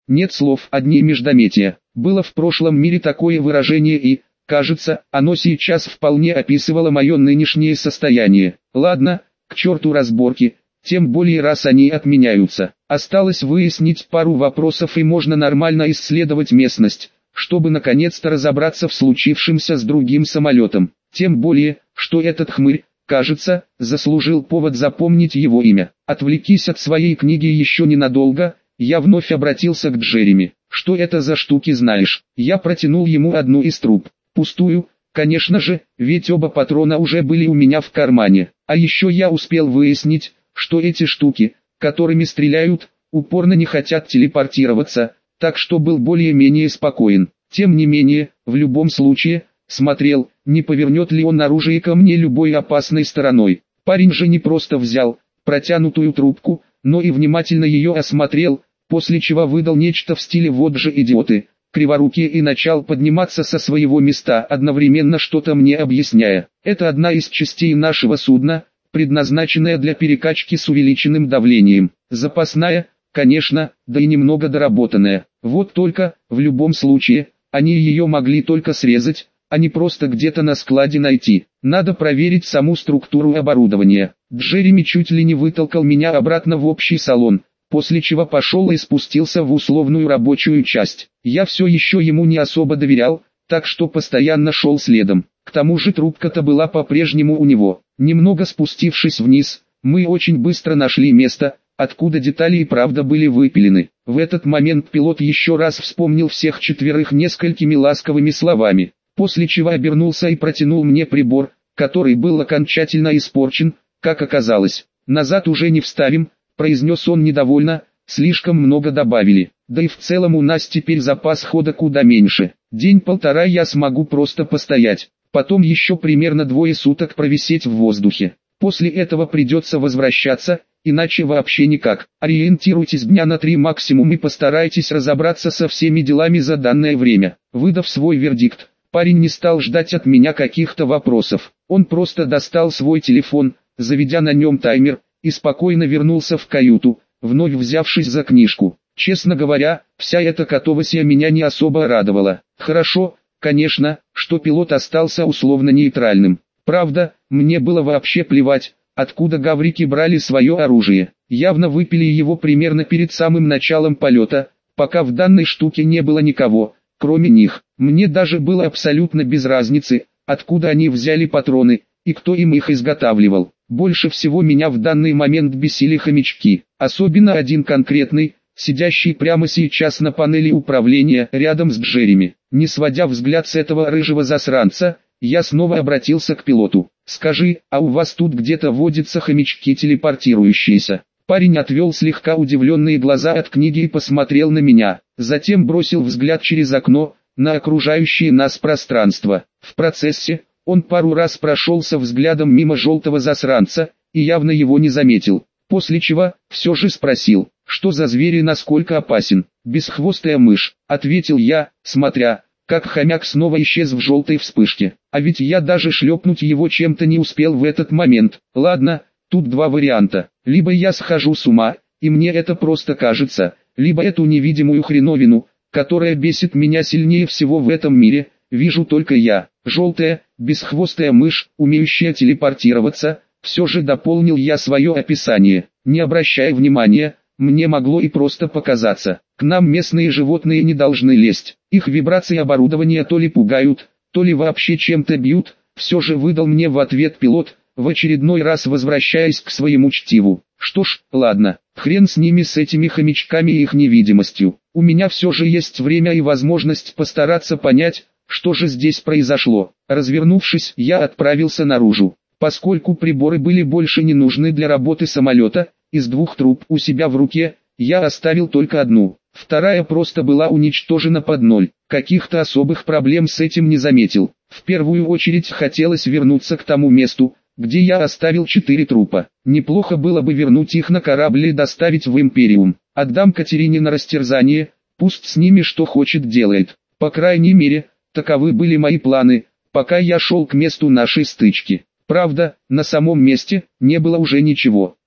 Нет слов, одни междометия. Было в прошлом мире такое выражение и, кажется, оно сейчас вполне описывало мое нынешнее состояние. Ладно, к черту разборки, тем более раз они отменяются. Осталось выяснить пару вопросов и можно нормально исследовать местность, чтобы наконец-то разобраться в случившемся с другим самолетом. Тем более, что этот хмырь, кажется, заслужил повод запомнить его имя. Отвлекись от своей книги еще ненадолго, я вновь обратился к Джереми. Что это за штуки знаешь? Я протянул ему одну из труб. Пустую, конечно же, ведь оба патрона уже были у меня в кармане. А еще я успел выяснить, что эти штуки, которыми стреляют, упорно не хотят телепортироваться, так что был более-менее спокоен. Тем не менее, в любом случае, смотрел, не повернет ли он оружие ко мне любой опасной стороной. Парень же не просто взял протянутую трубку, но и внимательно ее осмотрел, после чего выдал нечто в стиле «вот же идиоты», криворукие, и начал подниматься со своего места, одновременно что-то мне объясняя. Это одна из частей нашего судна, предназначенная для перекачки с увеличенным давлением. Запасная, конечно, да и немного доработанная. Вот только, в любом случае, они ее могли только срезать, а не просто где-то на складе найти. Надо проверить саму структуру оборудования. Джереми чуть ли не вытолкал меня обратно в общий салон, после чего пошел и спустился в условную рабочую часть. Я все еще ему не особо доверял, так что постоянно шел следом. К тому же трубка-то была по-прежнему у него. Немного спустившись вниз, мы очень быстро нашли место, откуда детали и правда были выпилены. В этот момент пилот еще раз вспомнил всех четверых несколькими ласковыми словами, после чего обернулся и протянул мне прибор, который был окончательно испорчен, как оказалось. «Назад уже не вставим», — произнес он недовольно, — «слишком много добавили. Да и в целом у нас теперь запас хода куда меньше. День-полтора я смогу просто постоять, потом еще примерно 2 суток провисеть в воздухе. После этого придется возвращаться, иначе вообще никак. Ориентируйтесь дня на 3 максимум и постарайтесь разобраться со всеми делами за данное время». Выдав свой вердикт, парень не стал ждать от меня каких-то вопросов. Он просто достал свой телефон, заведя на нем таймер, и спокойно вернулся в каюту, вновь взявшись за книжку. Честно говоря, вся эта катавасия меня не особо радовала. Хорошо, конечно, что пилот остался условно нейтральным. Правда, мне было вообще плевать, откуда гаврики брали свое оружие. Явно выпили его примерно перед самым началом полета, пока в данной штуке не было никого, кроме них. Мне даже было абсолютно без разницы, откуда они взяли патроны, и кто им их изготавливал. Больше всего меня в данный момент бесили хомячки, особенно один конкретный, сидящий прямо сейчас на панели управления рядом с Джереми. Не сводя взгляд с этого рыжего засранца, я снова обратился к пилоту. «Скажи, а у вас тут где-то водятся хомячки телепортирующиеся?» Парень отвел слегка удивленные глаза от книги и посмотрел на меня, затем бросил взгляд через окно, на окружающее нас пространство. В процессе, он пару раз прошелся взглядом мимо желтого засранца, и явно его не заметил, после чего, все же спросил, что за зверь и насколько опасен. «Бесхвостая мышь», — ответил я, смотря, как хомяк снова исчез в желтой вспышке. А ведь я даже шлепнуть его чем-то не успел в этот момент. Ладно, тут 2 варианта. Либо я схожу с ума, и мне это просто кажется, либо эту невидимую хреновину, которая бесит меня сильнее всего в этом мире, вижу только я. Желтая, бесхвостая мышь, умеющая телепортироваться, все же дополнил я свое описание. Не обращая внимания, мне могло и просто показаться. К нам местные животные не должны лезть. Их вибрации оборудования то ли пугают, то ли вообще чем-то бьют, все же выдал мне в ответ пилот, в очередной раз возвращаясь к своему чтиву. Что ж, ладно, хрен с ними, с этими хомячками и их невидимостью. У меня все же есть время и возможность постараться понять, что же здесь произошло. Развернувшись, я отправился наружу. Поскольку приборы были больше не нужны для работы самолета, из 2 труб у себя в руке, я оставил только одну. Вторая просто была уничтожена под ноль. Каких-то особых проблем с этим не заметил. В первую очередь хотелось вернуться к тому месту, где я оставил 4 трупа. Неплохо было бы вернуть их на корабль и доставить в Империум. Отдам Катерине на растерзание, пусть с ними что хочет делает. По крайней мере, таковы были мои планы, пока я шел к месту нашей стычки. Правда, на самом месте не было уже ничего.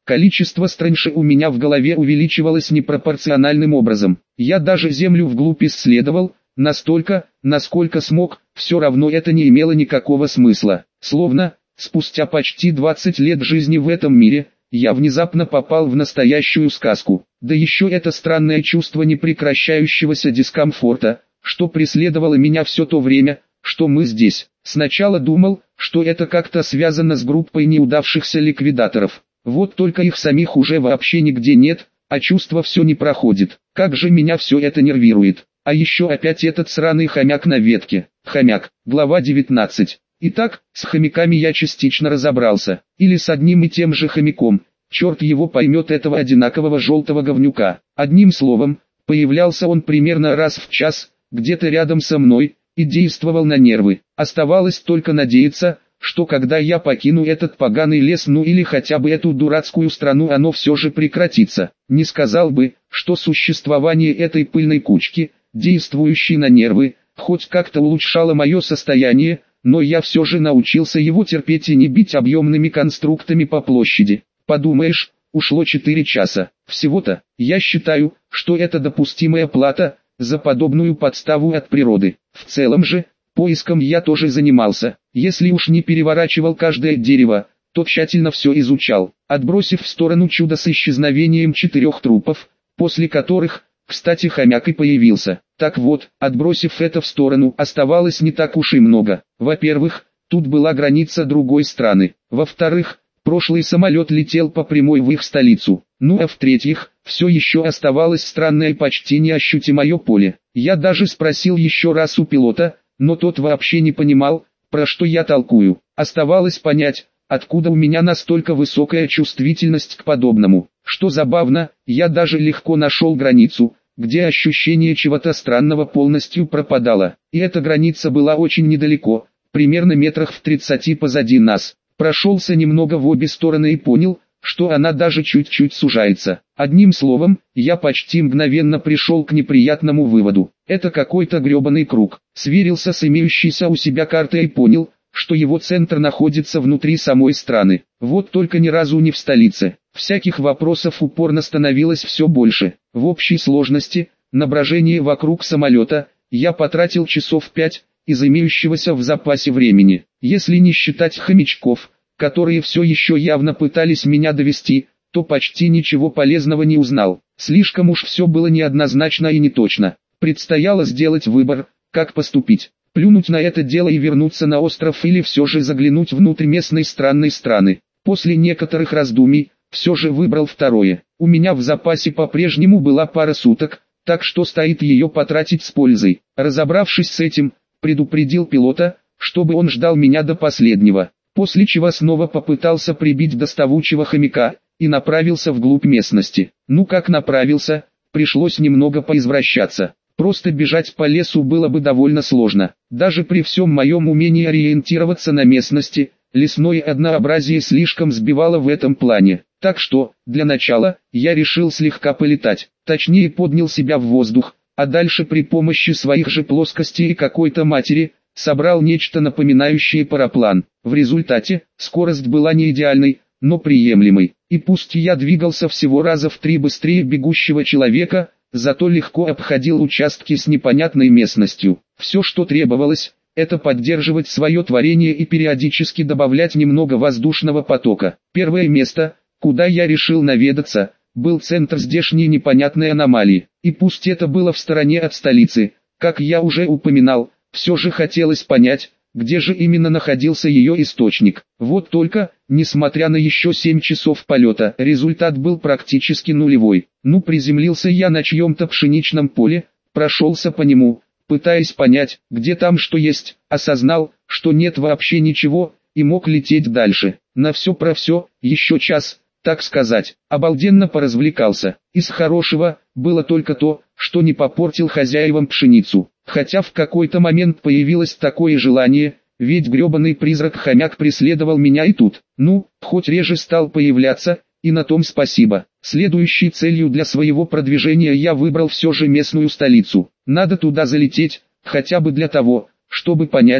Количество стрэнши у меня в голове увеличивалось непропорциональным образом. Я даже землю вглубь исследовал, настолько, насколько смог, все равно это не имело никакого смысла. Словно, спустя почти 20 лет жизни в этом мире, я внезапно попал в настоящую сказку. Да еще это странное чувство непрекращающегося дискомфорта, что преследовало меня все то время, что мы здесь. Сначала думал, что это как-то связано с группой неудавшихся ликвидаторов. Вот только их самих уже вообще нигде нет, а чувство все не проходит. Как же меня все это нервирует. А еще опять этот сраный хомяк на ветке. Хомяк. Глава 19. Итак, с хомяками я частично разобрался. Или с одним и тем же хомяком. Черт его поймет этого одинакового желтого говнюка. Одним словом, появлялся он примерно раз в час, где-то рядом со мной, и действовал на нервы. Оставалось только надеяться, что когда я покину этот поганый лес, ну или хотя бы эту дурацкую страну, оно все же прекратится. Не сказал бы, что существование этой пыльной кучки, действующей на нервы, хоть как-то улучшало мое состояние, но я все же научился его терпеть и не бить объемными конструктами по площади. Подумаешь, ушло 4 часа. Всего-то, я считаю, что это допустимая плата за подобную подставу от природы. В целом же, поиском я тоже занимался. Если уж не переворачивал каждое дерево, то тщательно все изучал, отбросив в сторону чудо с исчезновением 4 трупов, после которых, кстати, хомяк и появился. Так вот, отбросив это в сторону, оставалось не так уж и много. Во-первых, тут была граница другой страны. Во-вторых, прошлый самолет летел по прямой в их столицу. Ну а в-третьих, все еще оставалось странное и почти неощутимое поле. Я даже спросил еще раз у пилота, но тот вообще не понимал, про что я толкую. Оставалось понять, откуда у меня настолько высокая чувствительность к подобному. Что забавно, я даже легко нашел границу, где ощущение чего-то странного полностью пропадало. И эта граница была очень недалеко, примерно метрах в 30 позади нас. Прошелся немного в обе стороны и понял, что она даже чуть-чуть сужается. Одним словом, я почти мгновенно пришел к неприятному выводу. Это какой-то гребаный круг. Сверился с имеющейся у себя картой и понял, что его центр находится внутри самой страны. Вот только ни разу не в столице. Всяких вопросов упорно становилось все больше. В общей сложности, на брожение вокруг самолета, я потратил часов 5, из имеющегося в запасе времени. Если не считать хомячков, которые все еще явно пытались меня довести, то почти ничего полезного не узнал. Слишком уж все было неоднозначно и неточно. Предстояло сделать выбор, как поступить. Плюнуть на это дело и вернуться на остров или все же заглянуть внутрь местной странной страны. После некоторых раздумий, все же выбрал второе. У меня в запасе по-прежнему была пара суток, так что стоит ее потратить с пользой. Разобравшись с этим, предупредил пилота, чтобы он ждал меня до последнего. После чего снова попытался прибить доставучего хомяка, и направился вглубь местности. Ну как направился, пришлось немного поизвращаться. Просто бежать по лесу было бы довольно сложно. Даже при всем моем умении ориентироваться на местности, лесное однообразие слишком сбивало в этом плане. Так что, для начала, я решил слегка полетать. Точнее поднял себя в воздух, а дальше при помощи своих же плоскостей и какой-то матери, собрал нечто напоминающее параплан. В результате, скорость была не идеальной, но приемлемой. И пусть я двигался всего раза в 3 быстрее бегущего человека, зато легко обходил участки с непонятной местностью. Все, что требовалось, это поддерживать свое творение и периодически добавлять немного воздушного потока. Первое место, куда я решил наведаться, был центр здешней непонятной аномалии. И пусть это было в стороне от столицы, как я уже упоминал, все же хотелось понять, где же именно находился ее источник. Вот только, несмотря на еще 7 часов полета, результат был практически нулевой. Ну приземлился я на чьем-то пшеничном поле, прошелся по нему, пытаясь понять, где там что есть, осознал, что нет вообще ничего, и мог лететь дальше. На все про все, еще час, так сказать, обалденно поразвлекался. Из хорошего, было только то, что не попортил хозяевам пшеницу. Хотя в какой-то момент появилось такое желание, ведь гребаный призрак-хомяк преследовал меня и тут. Ну, хоть реже стал появляться, и на том спасибо. Следующей целью для своего продвижения я выбрал все же местную столицу. Надо туда залететь, хотя бы для того, чтобы понять,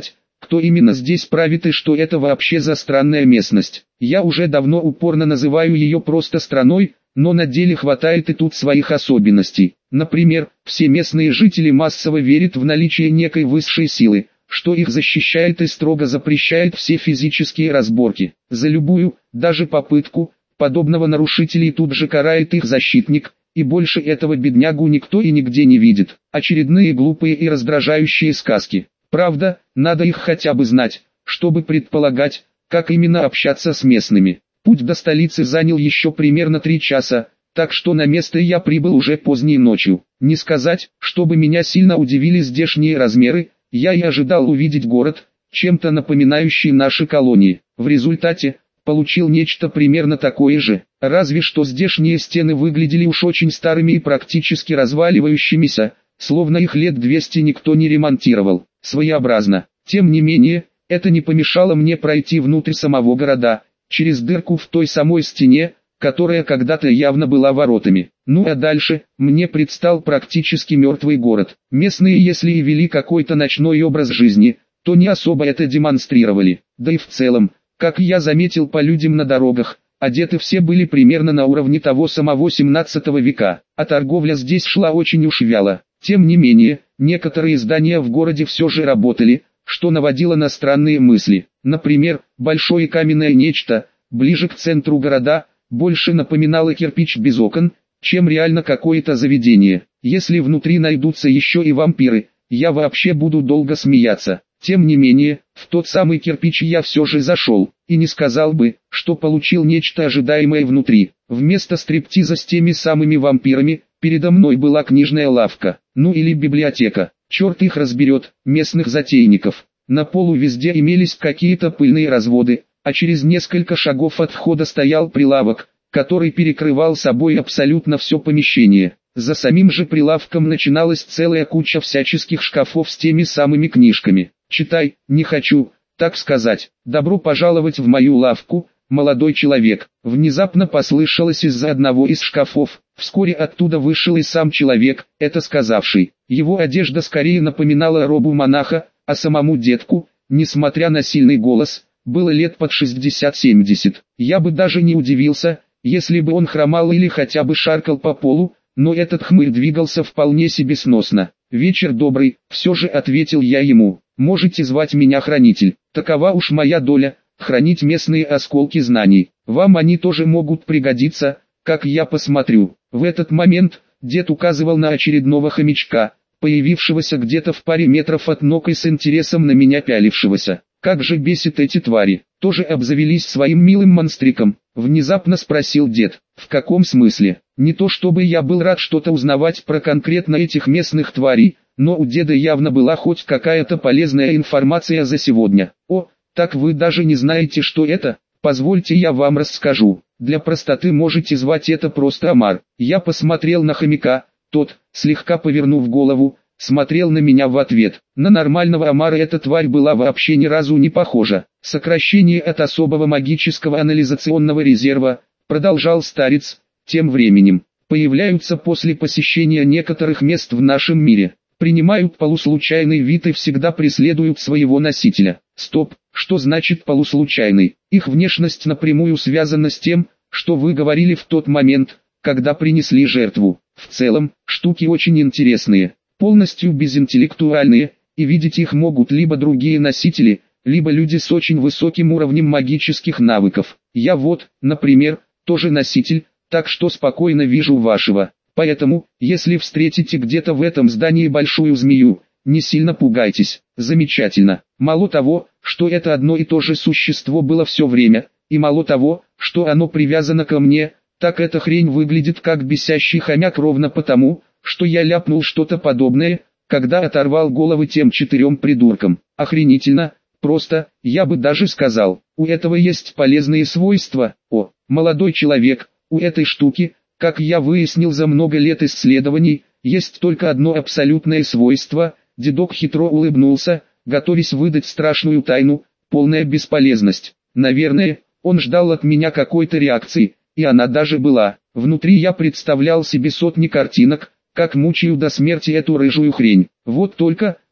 кто именно здесь правит и что это вообще за странная местность. Я уже давно упорно называю ее просто страной, но на деле хватает и тут своих особенностей. Например, все местные жители массово верят в наличие некой высшей силы, что их защищает и строго запрещает все физические разборки. За любую, даже попытку, подобного нарушителей тут же карает их защитник, и больше этого беднягу никто и нигде не видит. Очередные глупые и раздражающие сказки. Правда, надо их хотя бы знать, чтобы предполагать, как именно общаться с местными. Путь до столицы занял еще примерно 3 часа, так что на место я прибыл уже поздней ночью. Не сказать, чтобы меня сильно удивили здешние размеры, я и ожидал увидеть город, чем-то напоминающий наши колонии. В результате, получил нечто примерно такое же, разве что здешние стены выглядели уж очень старыми и практически разваливающимися, словно их лет 200 никто не ремонтировал. Своеобразно. Тем не менее, это не помешало мне пройти внутрь самого города, через дырку в той самой стене, которая когда-то явно была воротами. Ну а дальше, мне предстал практически мертвый город. Местные, если и вели какой-то ночной образ жизни, то не особо это демонстрировали. Да и в целом, как я заметил по людям на дорогах, одеты все были примерно на уровне того самого 17 века, а торговля здесь шла очень уж вяло. Тем не менее, некоторые здания в городе все же работали, что наводило на странные мысли. Например, большое каменное нечто, ближе к центру города, больше напоминало кирпич без окон, чем реально какое-то заведение. Если внутри найдутся еще и вампиры, я вообще буду долго смеяться. Тем не менее, в тот самый кирпич я все же зашел, и не сказал бы, что получил нечто ожидаемое внутри. Вместо стриптиза с теми самыми вампирами, передо мной была книжная лавка, ну или библиотека, черт их разберет, местных затейников. На полу везде имелись какие-то пыльные разводы, а через несколько шагов от входа стоял прилавок, который перекрывал собой абсолютно все помещение. За самим же прилавком начиналась целая куча всяческих шкафов с теми самыми книжками. «Читай, не хочу, так сказать. Добро пожаловать в мою лавку, молодой человек». Внезапно послышалось из-за одного из шкафов. Вскоре оттуда вышел и сам человек, это сказавший. Его одежда скорее напоминала робу монаха, а самому детку, несмотря на сильный голос, было лет под 60-70. Я бы даже не удивился, если бы он хромал или хотя бы шаркал по полу, но этот хмырь двигался вполне себе сносно. «Вечер добрый», все же ответил я ему. «Можете звать меня Хранитель, такова уж моя доля, хранить местные осколки знаний. Вам они тоже могут пригодиться, как я посмотрю». В этот момент дед указывал на очередного хомячка, появившегося где-то в паре метров от ног и с интересом на меня пялившегося. «Как же бесит эти твари, тоже обзавелись своим милым монстриком?» Внезапно спросил дед. «В каком смысле? Не то чтобы я был рад что-то узнавать про конкретно этих местных тварей, но у деда явно была хоть какая-то полезная информация за сегодня». «О, так вы даже не знаете, что это? Позвольте я вам расскажу. Для простоты можете звать это просто Омар». Я посмотрел на хомяка, тот, слегка повернув голову, смотрел на меня в ответ. На нормального омара эта тварь была вообще ни разу не похожа. «Сокращение от особого магического анализационного резерва», продолжал старец, тем временем, «появляются после посещения некоторых мест в нашем мире, принимают полуслучайный вид и всегда преследуют своего носителя». Стоп, что значит полуслучайный? Их внешность напрямую связана с тем, что вы говорили в тот момент, когда принесли жертву. В целом, штуки очень интересные, полностью безинтеллектуальные, и видеть их могут либо другие носители, либо люди с очень высоким уровнем магических навыков. Я вот, например, тоже носитель, так что спокойно вижу вашего. Поэтому, если встретите где-то в этом здании большую змею, не сильно пугайтесь. Замечательно. Мало того, что это одно и то же существо было все время, и мало того, что оно привязано ко мне, так эта хрень выглядит как бесящий хомяк ровно потому, что я ляпнул что-то подобное, когда оторвал головы тем 4 придуркам. Охренительно, просто, я бы даже сказал, у этого есть полезные свойства. О, молодой человек, у этой штуки, как я выяснил за много лет исследований, есть только одно абсолютное свойство. Дедок хитро улыбнулся, готовясь выдать страшную тайну, полная бесполезность. Наверное, он ждал от меня какой-то реакции, и она даже была. Внутри я представлял себе сотни картинок, как мучаю до смерти эту рыжую хрень. Вот только,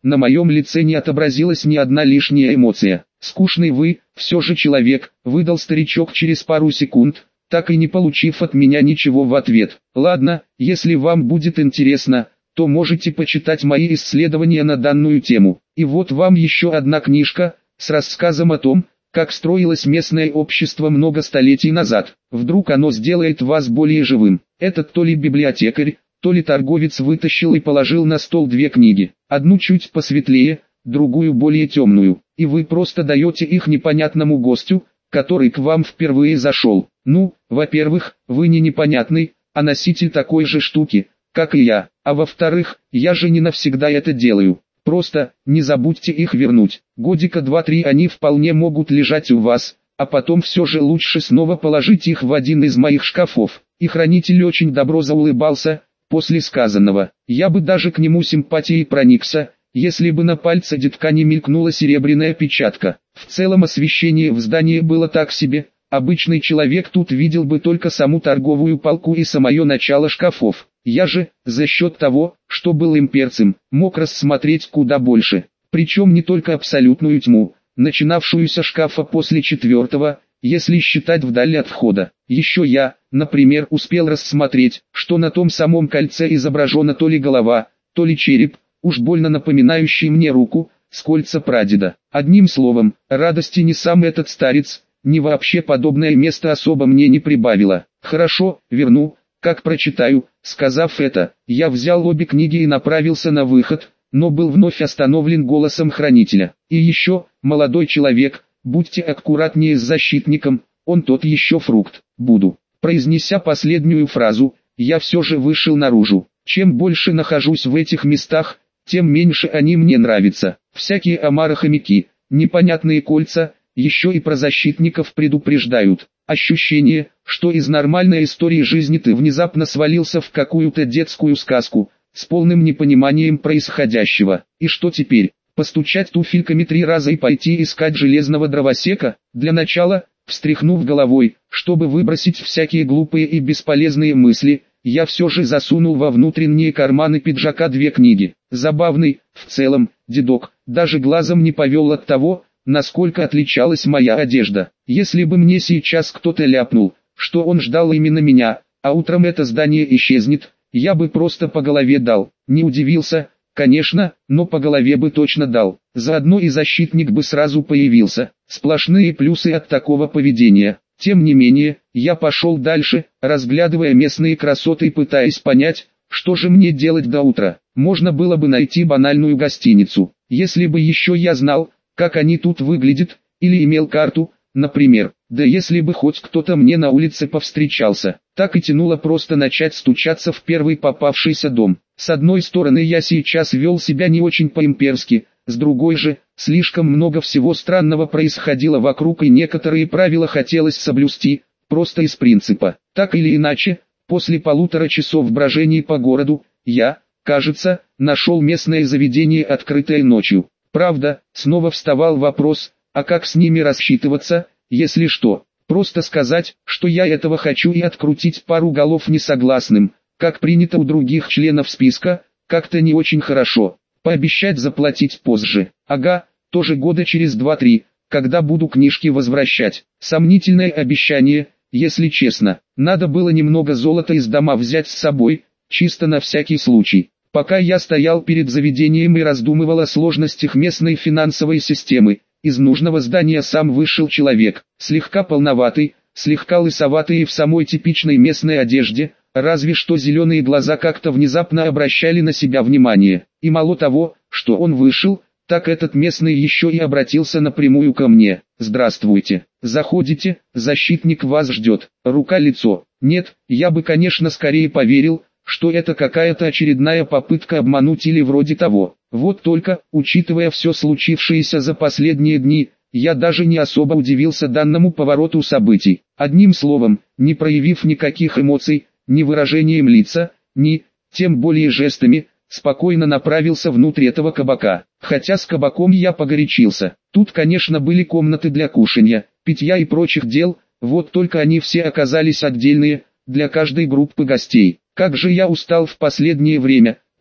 на моем лице не отобразилась ни одна лишняя эмоция. «Скучный вы, все же человек», — выдал старичок через пару секунд, так и не получив от меня ничего в ответ. «Ладно, если вам будет интересно, то можете почитать мои исследования на данную тему. И вот вам еще одна книжка, с рассказом о том, как строилось местное общество много столетий назад. Вдруг оно сделает вас более живым». Этот то ли библиотекарь, то ли торговец вытащил и положил на стол две книги. Одну чуть посветлее, другую более темную. И вы просто даете их непонятному гостю, который к вам впервые зашел. Ну, во-первых, вы не непонятный, а носитель такой же штуки, как и я. А во-вторых, я же не навсегда это делаю. Просто, не забудьте их вернуть. Годика 2-3 они вполне могут лежать у вас, а потом все же лучше снова положить их в один из моих шкафов. И хранитель очень добро заулыбался, после сказанного. Я бы даже к нему симпатией проникся, если бы на пальце детка не мелькнула серебряная печатка. В целом освещение в здании было так себе, обычный человек тут видел бы только саму торговую полку и самое начало шкафов. Я же, за счет того, что был имперцем, мог рассмотреть куда больше. Причем не только абсолютную тьму, начинавшуюся шкафа после четвертого, если считать вдали от входа. Еще я, например, успел рассмотреть, что на том самом кольце изображена то ли голова, то ли череп, уж больно напоминающий мне руку, с кольца прадеда. Одним словом, радости ни сам этот старец, ни вообще подобное место особо мне не прибавило. «Хорошо, верну, как прочитаю». Сказав это, я взял обе книги и направился на выход, но был вновь остановлен голосом хранителя. «И еще, молодой человек, будьте аккуратнее с защитником, он тот еще фрукт». «Буду». Произнеся последнюю фразу, я все же вышел наружу. Чем больше нахожусь в этих местах, тем меньше они мне нравятся. Всякие омары-хомяки, непонятные кольца, еще и про защитников предупреждают. Ощущение, что из нормальной истории жизни ты внезапно свалился в какую-то детскую сказку, с полным непониманием происходящего. И что теперь? Постучать туфельками 3 раза и пойти искать железного дровосека? Для начала, встряхнув головой, чтобы выбросить всякие глупые и бесполезные мысли, я все же засунул во внутренние карманы пиджака 2 книги. Забавный, в целом, дедок, даже глазом не повел от того, насколько отличалась моя одежда. Если бы мне сейчас кто-то ляпнул, что он ждал именно меня, а утром это здание исчезнет, я бы просто по голове дал. Не удивился, конечно, но по голове бы точно дал. Заодно и защитник бы сразу появился. Сплошные плюсы от такого поведения. Тем не менее, я пошел дальше, разглядывая местные красоты и пытаясь понять, что же мне делать до утра. Можно было бы найти банальную гостиницу, если бы еще я знал, как они тут выглядят, или имел карту, например. Да если бы хоть кто-то мне на улице повстречался. Так и тянуло просто начать стучаться в первый попавшийся дом. С одной стороны, я сейчас вел себя не очень по-имперски, с другой же, слишком много всего странного происходило вокруг и некоторые правила хотелось соблюсти, просто из принципа. Так или иначе, после 1,5 часов брожений по городу, я, кажется, нашел местное заведение, открытое ночью. Правда, снова вставал вопрос, а как с ними рассчитываться, если что? Просто сказать, что я этого хочу, и открутить пару голов несогласным, как принято у других членов списка, как-то не очень хорошо. Пообещать заплатить позже. Ага, тоже года через 2-3, когда буду книжки возвращать. Сомнительное обещание, если честно. Надо было немного золота из дома взять с собой, чисто на всякий случай. Пока я стоял перед заведением и раздумывал о сложностях местной финансовой системы, из нужного здания сам вышел человек, слегка полноватый, слегка лысоватый и в самой типичной местной одежде, разве что зеленые глаза как-то внезапно обращали на себя внимание. И мало того, что он вышел, так этот местный еще и обратился напрямую ко мне. «Здравствуйте, заходите, защитник вас ждет». Рука-лицо. Нет, я бы, конечно, скорее поверил, что это какая-то очередная попытка обмануть или вроде того. Вот только, учитывая все случившееся за последние дни, я даже не особо удивился данному повороту событий. Одним словом, не проявив никаких эмоций, ни выражением лица, ни, тем более жестами, спокойно направился внутрь этого кабака. Хотя с кабаком я погорячился. Тут, конечно, были комнаты для кушанья, питья и прочих дел, вот только они все оказались отдельные, для каждой группы гостей. Как же я устал в последнее время,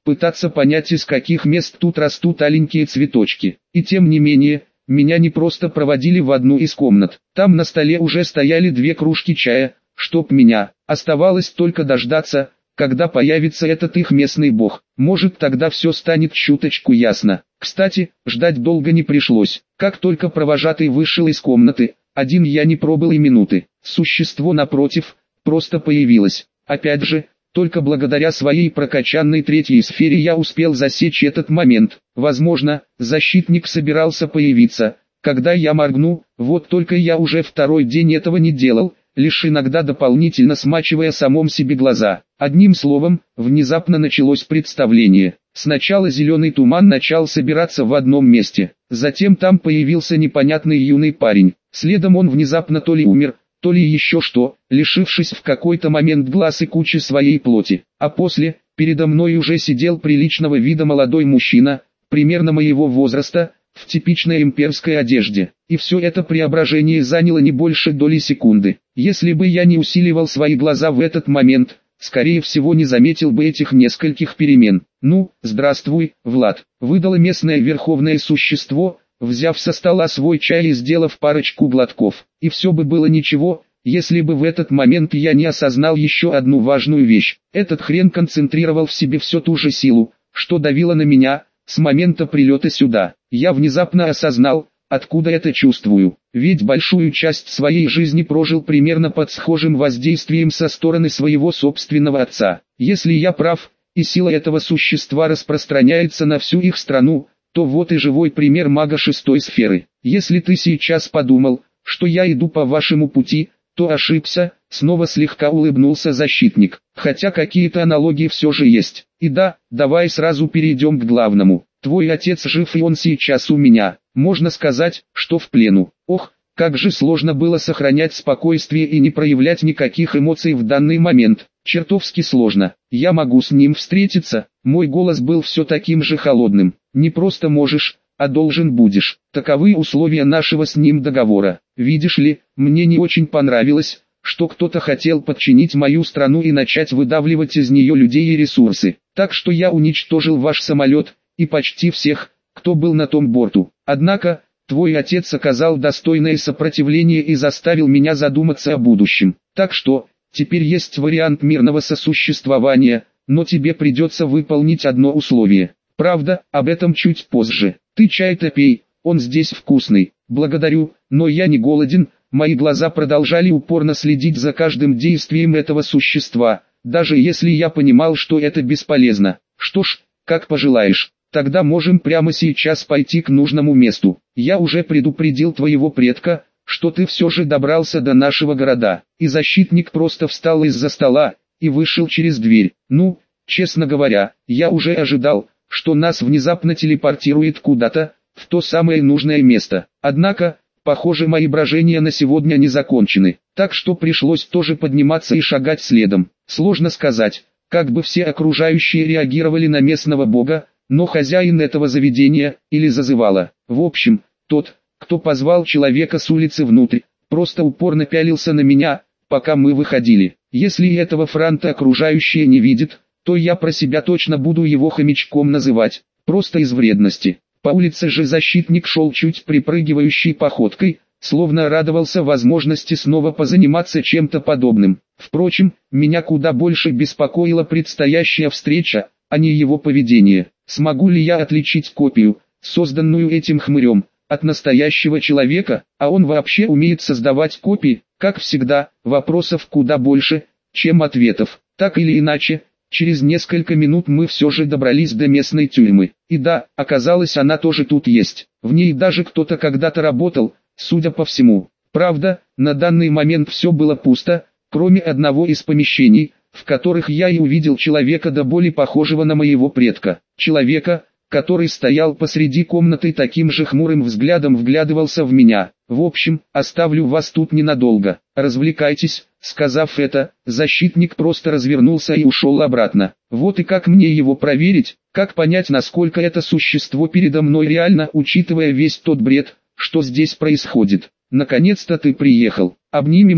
пытаться понять, из каких мест тут растут аленькие цветочки. И тем не менее, меня не просто проводили в одну из комнат. Там на столе уже стояли 2 кружки чая, чтоб меня. Оставалось только дождаться, когда появится этот их местный бог. Может, тогда все станет чуточку ясно. Кстати, ждать долго не пришлось. Как только провожатый вышел из комнаты, один я не пробыл и минуты. Существо напротив, просто появилось. Опять же, только благодаря своей прокачанной 3-й сфере я успел засечь этот момент. Возможно, защитник собирался появиться, когда я моргну, вот только я уже 2-й день этого не делал, лишь иногда дополнительно смачивая самом себе глаза. Одним словом, внезапно началось представление. Сначала зеленый туман начал собираться в одном месте, затем там появился непонятный юный парень. Следом он внезапно то ли умер, то ли еще что, лишившись в какой-то момент глаз и кучи своей плоти. А после, передо мной уже сидел приличного вида молодой мужчина, примерно моего возраста, в типичной имперской одежде. И все это преображение заняло не больше доли секунды. Если бы я не усиливал свои глаза в этот момент, скорее всего не заметил бы этих нескольких перемен. «Ну, здравствуй, Влад», — выдало местное верховное существо, взяв со стола свой чай и сделав парочку глотков. И все бы было ничего, если бы в этот момент я не осознал еще одну важную вещь. Этот хрен концентрировал в себе всю ту же силу, что давило на меня, с момента прилета сюда. Я внезапно осознал, откуда это чувствую. Ведь большую часть своей жизни прожил примерно под схожим воздействием со стороны своего собственного отца. Если я прав, и сила этого существа распространяется на всю их страну, то вот и живой пример мага 6-й сферы. Если ты сейчас подумал, что я иду по вашему пути, то ошибся, снова слегка улыбнулся защитник. Хотя какие-то аналогии все же есть. И да, давай сразу перейдем к главному. Твой отец жив, и он сейчас у меня. Можно сказать, что в плену. Ох, как же сложно было сохранять спокойствие и не проявлять никаких эмоций в данный момент. Чертовски сложно. Я могу с ним встретиться. Мой голос был все таким же холодным. Не просто можешь, а должен будешь. Таковы условия нашего с ним договора. Видишь ли, мне не очень понравилось, что кто-то хотел подчинить мою страну и начать выдавливать из нее людей и ресурсы. Так что я уничтожил ваш самолет, и почти всех, кто был на том борту. Однако, твой отец оказал достойное сопротивление и заставил меня задуматься о будущем. Так что, теперь есть вариант мирного сосуществования, но тебе придется выполнить одно условие. Правда, об этом чуть позже. Ты чай-то пей, он здесь вкусный. Благодарю, но я не голоден. Мои глаза продолжали упорно следить за каждым действием этого существа, даже если я понимал, что это бесполезно. Что ж, как пожелаешь. Тогда можем прямо сейчас пойти к нужному месту. Я уже предупредил твоего предка, что ты все же добрался до нашего города. И защитник просто встал из-за стола и вышел через дверь. Ну, честно говоря, я уже ожидал, что нас внезапно телепортирует куда-то, в то самое нужное место. Однако, похоже, мои брожения на сегодня не закончены. Так что пришлось тоже подниматься и шагать следом. Сложно сказать, как бы все окружающие реагировали на местного бога, но хозяин этого заведения, или зазывала, в общем, тот, кто позвал человека с улицы внутрь, просто упорно пялился на меня, пока мы выходили. Если этого франта окружающие не видят, то я про себя точно буду его хомячком называть, просто из вредности. По улице же защитник шел чуть припрыгивающей походкой, словно радовался возможности снова позаниматься чем-то подобным. Впрочем, меня куда больше беспокоила предстоящая встреча, а не его поведение. Смогу ли я отличить копию, созданную этим хмырем, от настоящего человека, а он вообще умеет создавать копии? Как всегда, вопросов куда больше, чем ответов. Так или иначе, через несколько минут мы все же добрались до местной тюрьмы. И да, оказалось, она тоже тут есть. В ней даже кто-то когда-то работал, судя по всему. Правда, на данный момент все было пусто, кроме одного из помещений, в которых я и увидел человека до боли похожего на моего предка. Человека, который стоял посреди комнаты таким же хмурым взглядом вглядывался в меня. В общем, оставлю вас тут ненадолго. Развлекайтесь. Сказав это, защитник просто развернулся и ушел обратно. Вот и как мне его проверить, как понять, насколько это существо передо мной реально, учитывая весь тот бред, что здесь происходит. Наконец-то ты приехал. Обнимемся.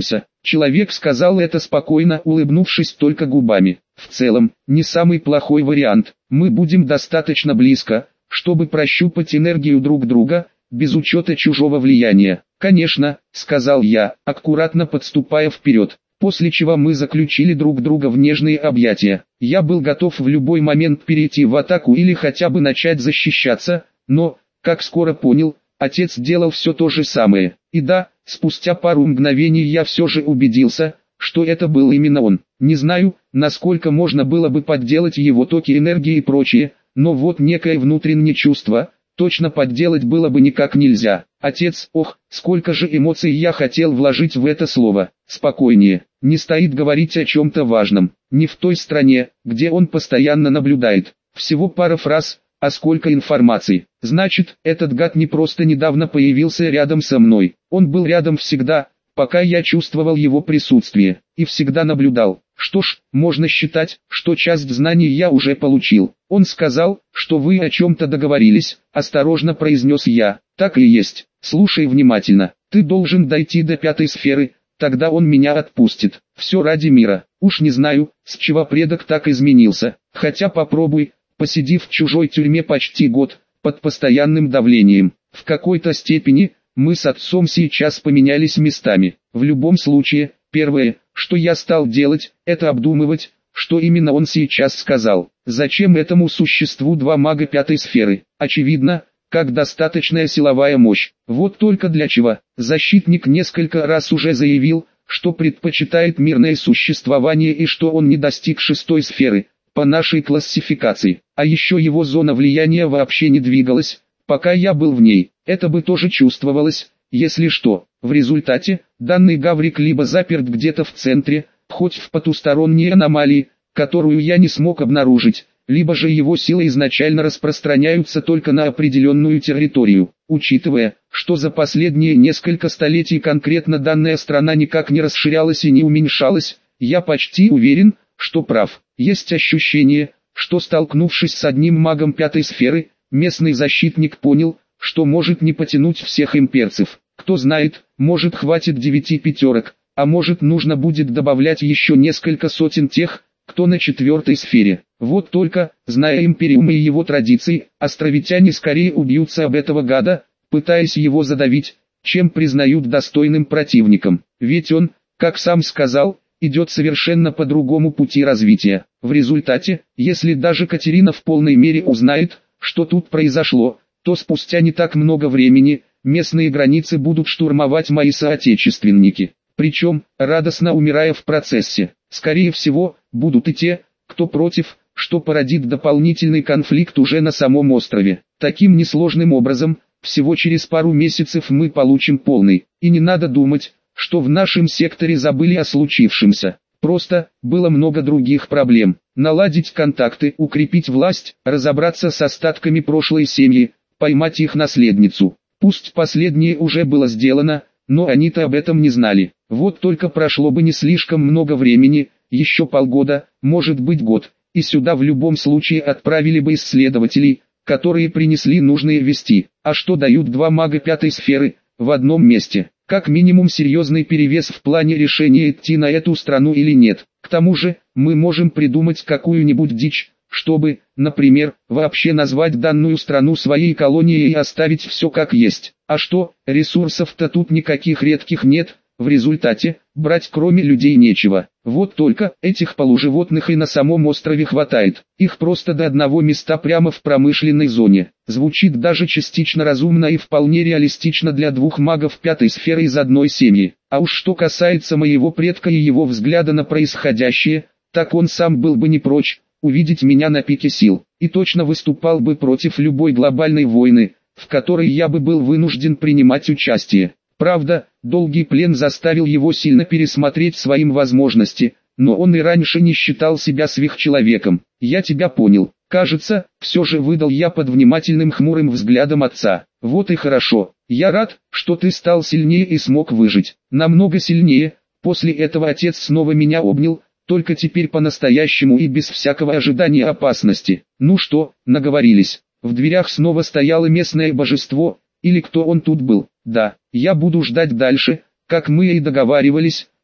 Человек сказал это спокойно, улыбнувшись только губами. В целом, не самый плохой вариант. Мы будем достаточно близко, чтобы прощупать энергию друг друга, без учета чужого влияния. «Конечно», — сказал я, аккуратно подступая вперед, после чего мы заключили друг друга в нежные объятия. Я был готов в любой момент перейти в атаку или хотя бы начать защищаться, но, как скоро понял, отец делал все то же самое. И да, спустя пару мгновений я все же убедился, что это был именно он. Не знаю, насколько можно было бы подделать его токи энергии и прочее, но вот некое внутреннее чувство, точно подделать было бы никак нельзя. Отец, ох, сколько же эмоций я хотел вложить в это слово. Спокойнее, не стоит говорить о чем-то важном. Не в той стране, где он постоянно наблюдает. Всего пара фраз, а сколько информации. Значит, этот гад не просто недавно появился рядом со мной. Он был рядом всегда, пока я чувствовал его присутствие, и всегда наблюдал. Что ж, можно считать, что часть знаний я уже получил. Он сказал, что вы о чем-то договорились, осторожно произнес я. Так и есть. Слушай внимательно. Ты должен дойти до 5-й сферы, тогда он меня отпустит. Все ради мира. Уж не знаю, с чего предок так изменился. Хотя попробуй, посиди в чужой тюрьме почти год, под постоянным давлением. В какой-то степени, мы с отцом сейчас поменялись местами. В любом случае, первое, что я стал делать, это обдумывать, что именно он сейчас сказал. Зачем этому существу два мага 5-й сферы? Очевидно, как достаточная силовая мощь. Вот только для чего. Защитник несколько раз уже заявил, что предпочитает мирное существование и что он не достиг 6-й сферы, по нашей классификации. А еще его зона влияния вообще не двигалась, пока я был в ней. Это бы тоже чувствовалось, если что. В результате, данный Гаврик либо заперт где-то в центре, хоть в потусторонней аномалии, которую я не смог обнаружить, либо же его силы изначально распространяются только на определенную территорию. Учитывая, что за последние несколько столетий конкретно данная страна никак не расширялась и не уменьшалась, я почти уверен, что прав. Есть ощущение, что столкнувшись с одним магом 5-й сферы, местный защитник понял, что может не потянуть всех имперцев. Кто знает, может хватит 9 пятерок, а может нужно будет добавлять еще несколько сотен тех, кто на 4-й сфере. Вот только, зная Империум и его традиции, островитяне скорее убьются об этого гада, пытаясь его задавить, чем признают достойным противником. Ведь он, как сам сказал, идет совершенно по другому пути развития. В результате, если даже Катерина в полной мере узнает, что тут произошло, то спустя не так много времени, местные границы будут штурмовать мои соотечественники. Причем, радостно умирая в процессе. Скорее всего, будут и те, кто против, что породит дополнительный конфликт уже на самом острове. Таким несложным образом, всего через пару месяцев мы получим полный. И не надо думать, что в нашем секторе забыли о случившемся. Просто, было много других проблем. Наладить контакты, укрепить власть, разобраться с остатками прошлой семьи, поймать их наследницу. Пусть последнее уже было сделано, но они-то об этом не знали. Вот только прошло бы не слишком много времени, еще полгода, может быть год, и сюда в любом случае отправили бы исследователей, которые принесли нужные вести. А что дают два мага 5-й сферы, в одном месте? Как минимум серьезный перевес в плане решения идти на эту страну или нет. К тому же, мы можем придумать какую-нибудь дичь, чтобы, например, вообще назвать данную страну своей колонией и оставить все как есть. А что, ресурсов-то тут никаких редких нет, в результате, брать кроме людей нечего. Вот только, этих полуживотных и на самом острове хватает. Их просто до одного места прямо в промышленной зоне. Звучит даже частично разумно и вполне реалистично для двух магов 5-й сферы из одной семьи. А уж что касается моего предка и его взгляда на происходящее, так он сам был бы не прочь увидеть меня на пике сил, и точно выступал бы против любой глобальной войны, в которой я бы был вынужден принимать участие. Правда, долгий плен заставил его сильно пересмотреть свои возможности, но он и раньше не считал себя сверхчеловеком. Я тебя понял. Кажется, все же выдал я под внимательным хмурым взглядом отца. Вот и хорошо. Я рад, что ты стал сильнее и смог выжить. Намного сильнее. После этого отец снова меня обнял, только теперь по-настоящему и без всякого ожидания опасности. Ну что, наговорились. В дверях снова стояло местное божество, или кто он тут был. Да, я буду ждать дальше, как мы и договаривались,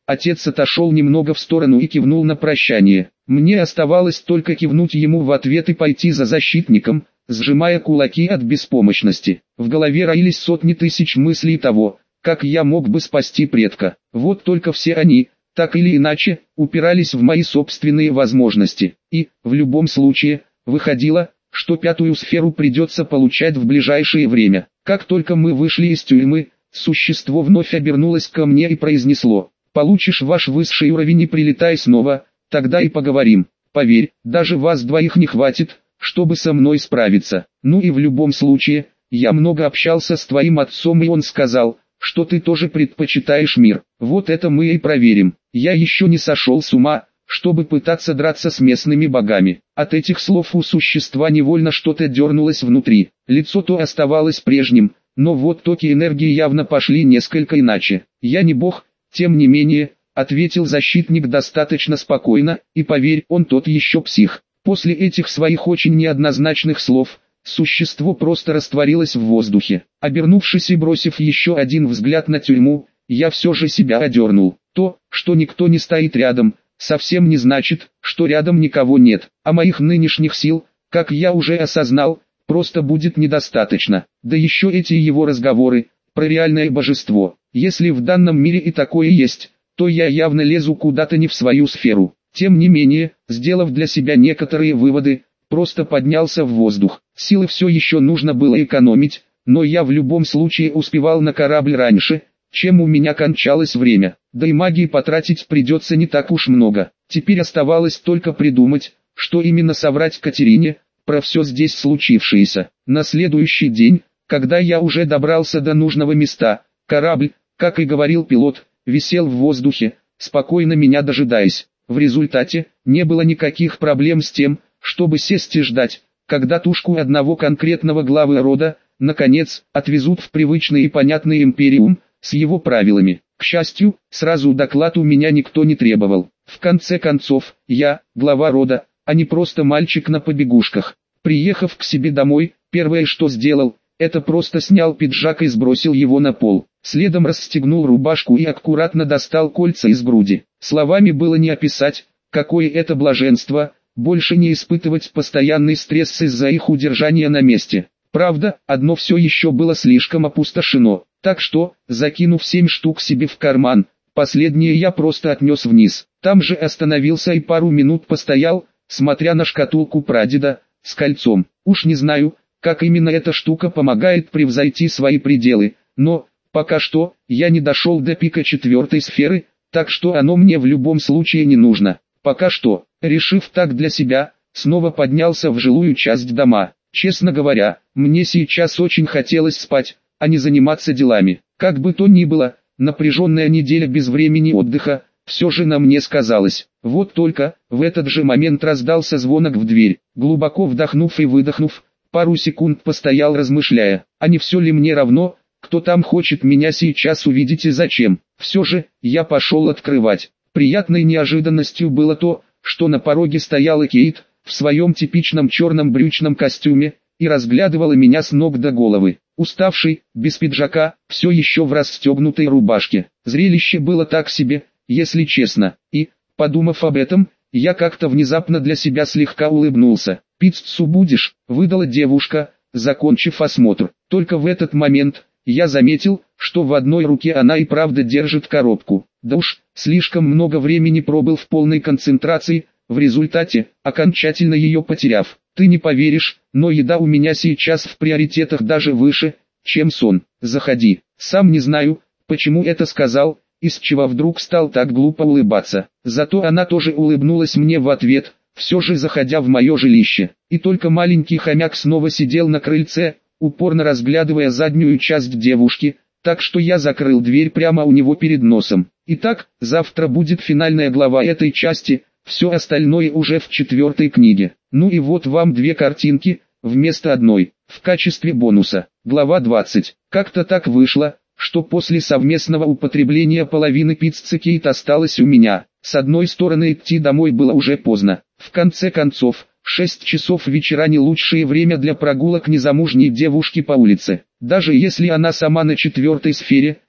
Отец отошел немного в сторону и кивнул на прощание. Мне оставалось только кивнуть ему в ответ и пойти за защитником, сжимая кулаки от беспомощности. В голове роились сотни тысяч мыслей того, как я мог бы спасти предка. Вот только все они, так или иначе, упирались в мои собственные возможности. И, в любом случае, выходило, что пятую сферу придется получать в ближайшее время. Как только мы вышли из тюрьмы, существо вновь обернулось ко мне и произнесло: «Получишь ваш высший уровень и прилетай снова, тогда и поговорим. Поверь, даже вас двоих не хватит, чтобы со мной справиться. Ну и в любом случае, я много общался с твоим отцом, и он сказал, что ты тоже предпочитаешь мир. Вот это мы и проверим. Я еще не сошел с ума, чтобы пытаться драться с местными богами». От этих слов у существа невольно что-то дернулось внутри. Лицо то оставалось прежним, но вот токи энергии явно пошли несколько иначе. «Я не бог, тем не менее», — ответил защитник достаточно спокойно, «и поверь, он тот еще псих». После этих своих очень неоднозначных слов, существо просто растворилось в воздухе. Обернувшись и бросив еще один взгляд на тюрьму, я все же себя одернул. То, что никто не стоит рядом, совсем не значит, что рядом никого нет, а моих нынешних сил, как я уже осознал, просто будет недостаточно. Да еще эти его разговоры про реальное божество. Если в данном мире и такое есть, то я явно лезу куда-то не в свою сферу. Тем не менее, сделав для себя некоторые выводы, просто поднялся в воздух. Силы все еще нужно было экономить, но я в любом случае успевал на корабль раньше, чем у меня кончалось время. Да и магии потратить придется не так уж много. Теперь оставалось только придумать, что именно соврать Катерине про все здесь случившееся. На следующий день, когда я уже добрался до нужного места, корабль, как и говорил пилот, висел в воздухе, спокойно меня дожидаясь. В результате, не было никаких проблем с тем, чтобы сесть и ждать, когда тушку одного конкретного главы рода, наконец, отвезут в привычный и понятный империум, с его правилами. К счастью, сразу доклад у меня никто не требовал. В конце концов, я, глава рода, а не просто мальчик на побегушках. Приехав к себе домой, первое что сделал, это просто снял пиджак и сбросил его на пол. Следом расстегнул рубашку и аккуратно достал кольца из груди. Словами было не описать, какое это блаженство, больше не испытывать постоянный стресс из-за их удержания на месте. Правда, одно все еще было слишком опустошено, так что, закинув 7 штук себе в карман, последнее я просто отнес вниз. Там же остановился и пару минут постоял, смотря на шкатулку прадеда, с кольцом. Уж не знаю, как именно эта штука помогает превзойти свои пределы, но, пока что, я не дошел до пика 4-й сферы, так что оно мне в любом случае не нужно. Пока что, решив так для себя, снова поднялся в жилую часть дома. Честно говоря, мне сейчас очень хотелось спать, а не заниматься делами. Как бы то ни было, напряженная неделя без времени отдыха, все же на мне сказалось. Вот только, в этот же момент раздался звонок в дверь. Глубоко вдохнув и выдохнув, пару секунд постоял, размышляя, а не все ли мне равно, кто там хочет меня сейчас увидеть и зачем. Все же, я пошел открывать. Приятной неожиданностью было то, что на пороге стояла Кейт, в своем типичном черном брючном костюме, и разглядывала меня с ног до головы. Уставший, без пиджака, все еще в расстегнутой рубашке. Зрелище было так себе, если честно, и, подумав об этом, я как-то внезапно для себя слегка улыбнулся. «Пиццу будешь?» – выдала девушка, закончив осмотр. Только в этот момент я заметил, что в одной руке она и правда держит коробку. Да уж, слишком много времени пробыл в полной концентрации, в результате, окончательно ее потеряв. Ты не поверишь, но еда у меня сейчас в приоритетах даже выше, чем сон. Заходи. Сам не знаю, почему это сказал, из чего вдруг стал так глупо улыбаться. Зато она тоже улыбнулась мне в ответ, все же заходя в мое жилище. И только маленький хомяк снова сидел на крыльце, упорно разглядывая заднюю часть девушки, так что я закрыл дверь прямо у него перед носом. Итак, завтра будет финальная глава этой части, все остальное уже в 4-й книге. Ну и вот вам 2 картинки, вместо одной, в качестве бонуса. Глава 20. Как-то так вышло, что после совместного употребления половины пиццы Кейт осталась у меня. С одной стороны, идти домой было уже поздно. В конце концов, 6 часов вечера не лучшее время для прогулок незамужней девушки по улице. Даже если она сама на 4-й сфере,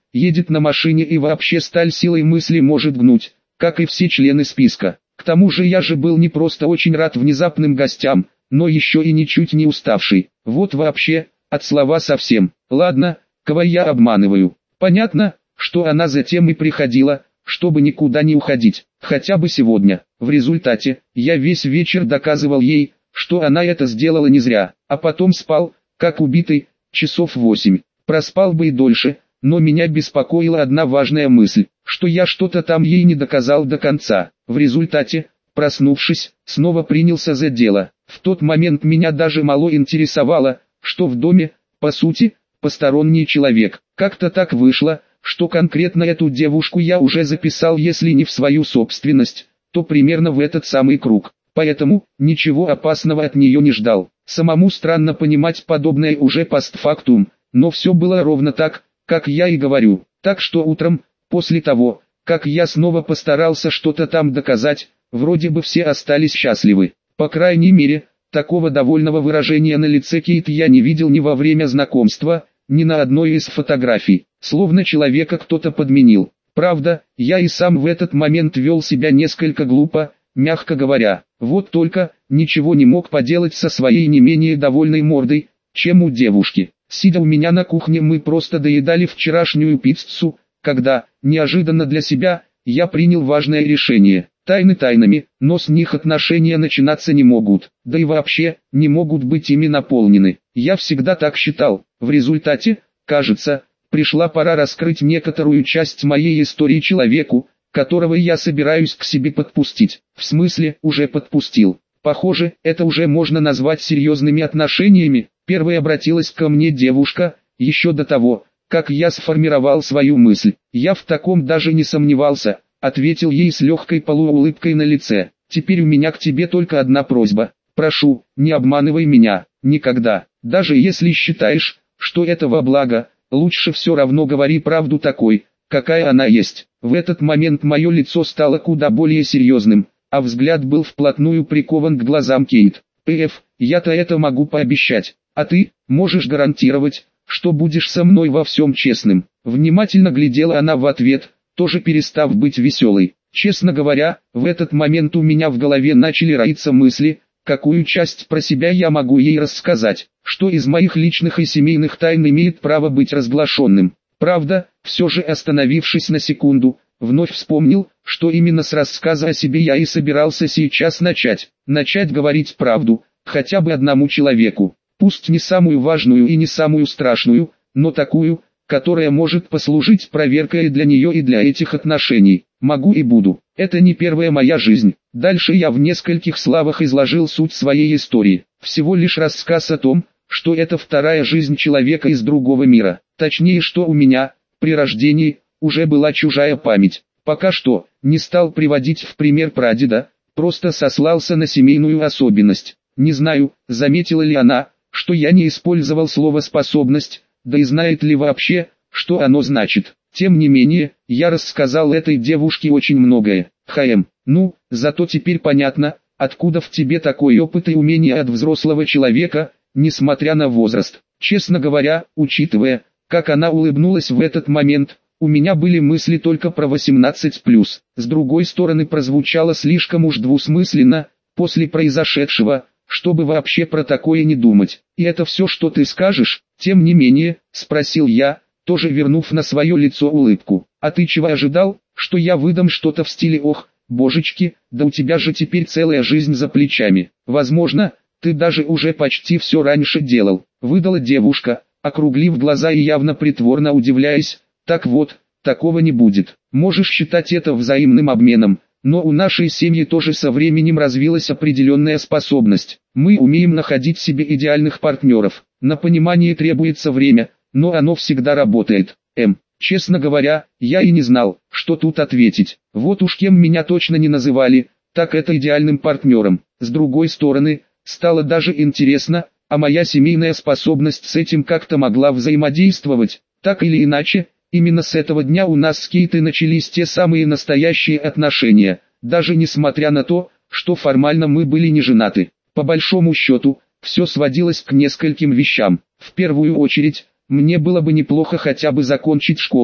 едет на машине и вообще сталь силой мысли может гнуть, как и все члены списка. К тому же я же был не просто очень рад внезапным гостям, но еще и ничуть не уставший. Вот вообще, от слова совсем. Ладно, кого я обманываю. Понятно, что она затем и приходила, чтобы никуда не уходить, хотя бы сегодня. В результате, я весь вечер доказывал ей, что она это сделала не зря, а потом спал, как убитый, часов 8. Проспал бы и дольше, но меня беспокоила одна важная мысль, что я что-то там ей не доказал до конца. В результате, проснувшись, снова принялся за дело. В тот момент меня даже мало интересовало, что в доме, по сути, посторонний человек. Как-то так вышло, что конкретно эту девушку я уже записал, если не в свою собственность, то примерно в этот самый круг. Поэтому, ничего опасного от нее не ждал. Самому странно понимать подобное уже постфактум, но все было ровно так, как я и говорю. Так что утром, после того, как я снова постарался что-то там доказать, вроде бы все остались счастливы. По крайней мере, такого довольного выражения на лице Кейт я не видел ни во время знакомства, ни на одной из фотографий, словно человека кто-то подменил. Правда, я и сам в этот момент вел себя несколько глупо, мягко говоря. Вот только, ничего не мог поделать со своей не менее довольной мордой, чем у девушки. Сидя у меня на кухне, мы просто доедали вчерашнюю пиццу, когда, неожиданно для себя, я принял важное решение. Тайны тайнами, но с них отношения начинаться не могут, да и вообще, не могут быть ими наполнены. Я всегда так считал. В результате, кажется, пришла пора раскрыть некоторую часть моей истории человеку, которого я собираюсь к себе подпустить. В смысле, уже подпустил. Похоже, это уже можно назвать серьезными отношениями. Первой обратилась ко мне девушка, еще до того, как я сформировал свою мысль. Я в таком даже не сомневался, ответил ей с легкой полуулыбкой на лице. Теперь у меня к тебе только одна просьба. Прошу, не обманывай меня, никогда. Даже если считаешь, что это во благо, лучше все равно говори правду такой, какая она есть. В этот момент мое лицо стало куда более серьезным, а взгляд был вплотную прикован к глазам Кейт. Я-то это могу пообещать, а ты, можешь гарантировать, что будешь со мной во всем честным. Внимательно глядела она в ответ, тоже перестав быть веселой. Честно говоря, в этот момент у меня в голове начали роиться мысли, какую часть про себя я могу ей рассказать, что из моих личных и семейных тайн имеет право быть разглашенным. Правда, все же остановившись на секунду, вновь вспомнил, что именно с рассказа о себе я и собирался сейчас начать. Начать говорить правду, хотя бы одному человеку. Пусть не самую важную и не самую страшную, но такую, которая может послужить проверкой для нее и для этих отношений. Могу и буду. Это не первая моя жизнь. Дальше я в нескольких словах изложил суть своей истории. Всего лишь рассказ о том, что это вторая жизнь человека из другого мира. Точнее, что у меня, при рождении, уже была чужая память. Пока что, не стал приводить в пример прадеда, просто сослался на семейную особенность. Не знаю, заметила ли она, что я не использовал слово «способность», да и знает ли вообще, что оно значит. Тем не менее, я рассказал этой девушке очень многое. Ну, зато теперь понятно, откуда в тебе такой опыт и умение от взрослого человека, несмотря на возраст. Честно говоря, учитывая, как она улыбнулась в этот момент, у меня были мысли только про 18+. С другой стороны, прозвучало слишком уж двусмысленно, после произошедшего, чтобы вообще про такое не думать. И это все, что ты скажешь? Тем не менее, спросил я, тоже вернув на свое лицо улыбку. А ты чего ожидал, что я выдам что-то в стиле «ох, божечки, да у тебя же теперь целая жизнь за плечами». Возможно, ты даже уже почти все раньше делал, выдала девушка, округлив глаза и явно притворно удивляясь. Так вот, такого не будет. Можешь считать это взаимным обменом. Но у нашей семьи тоже со временем развилась определенная способность. Мы умеем находить себе идеальных партнеров. На понимание требуется время, но оно всегда работает. Честно говоря, я и не знал, что тут ответить. Вот уж кем меня точно не называли, так это идеальным партнером. С другой стороны, стало даже интересно, а моя семейная способность с этим как-то могла взаимодействовать. Так или иначе, именно с этого дня у нас с Кейтой начались те самые настоящие отношения, даже несмотря на то, что формально мы были не женаты. По большому счету, все сводилось к нескольким вещам. В первую очередь, мне было бы неплохо хотя бы закончить школу,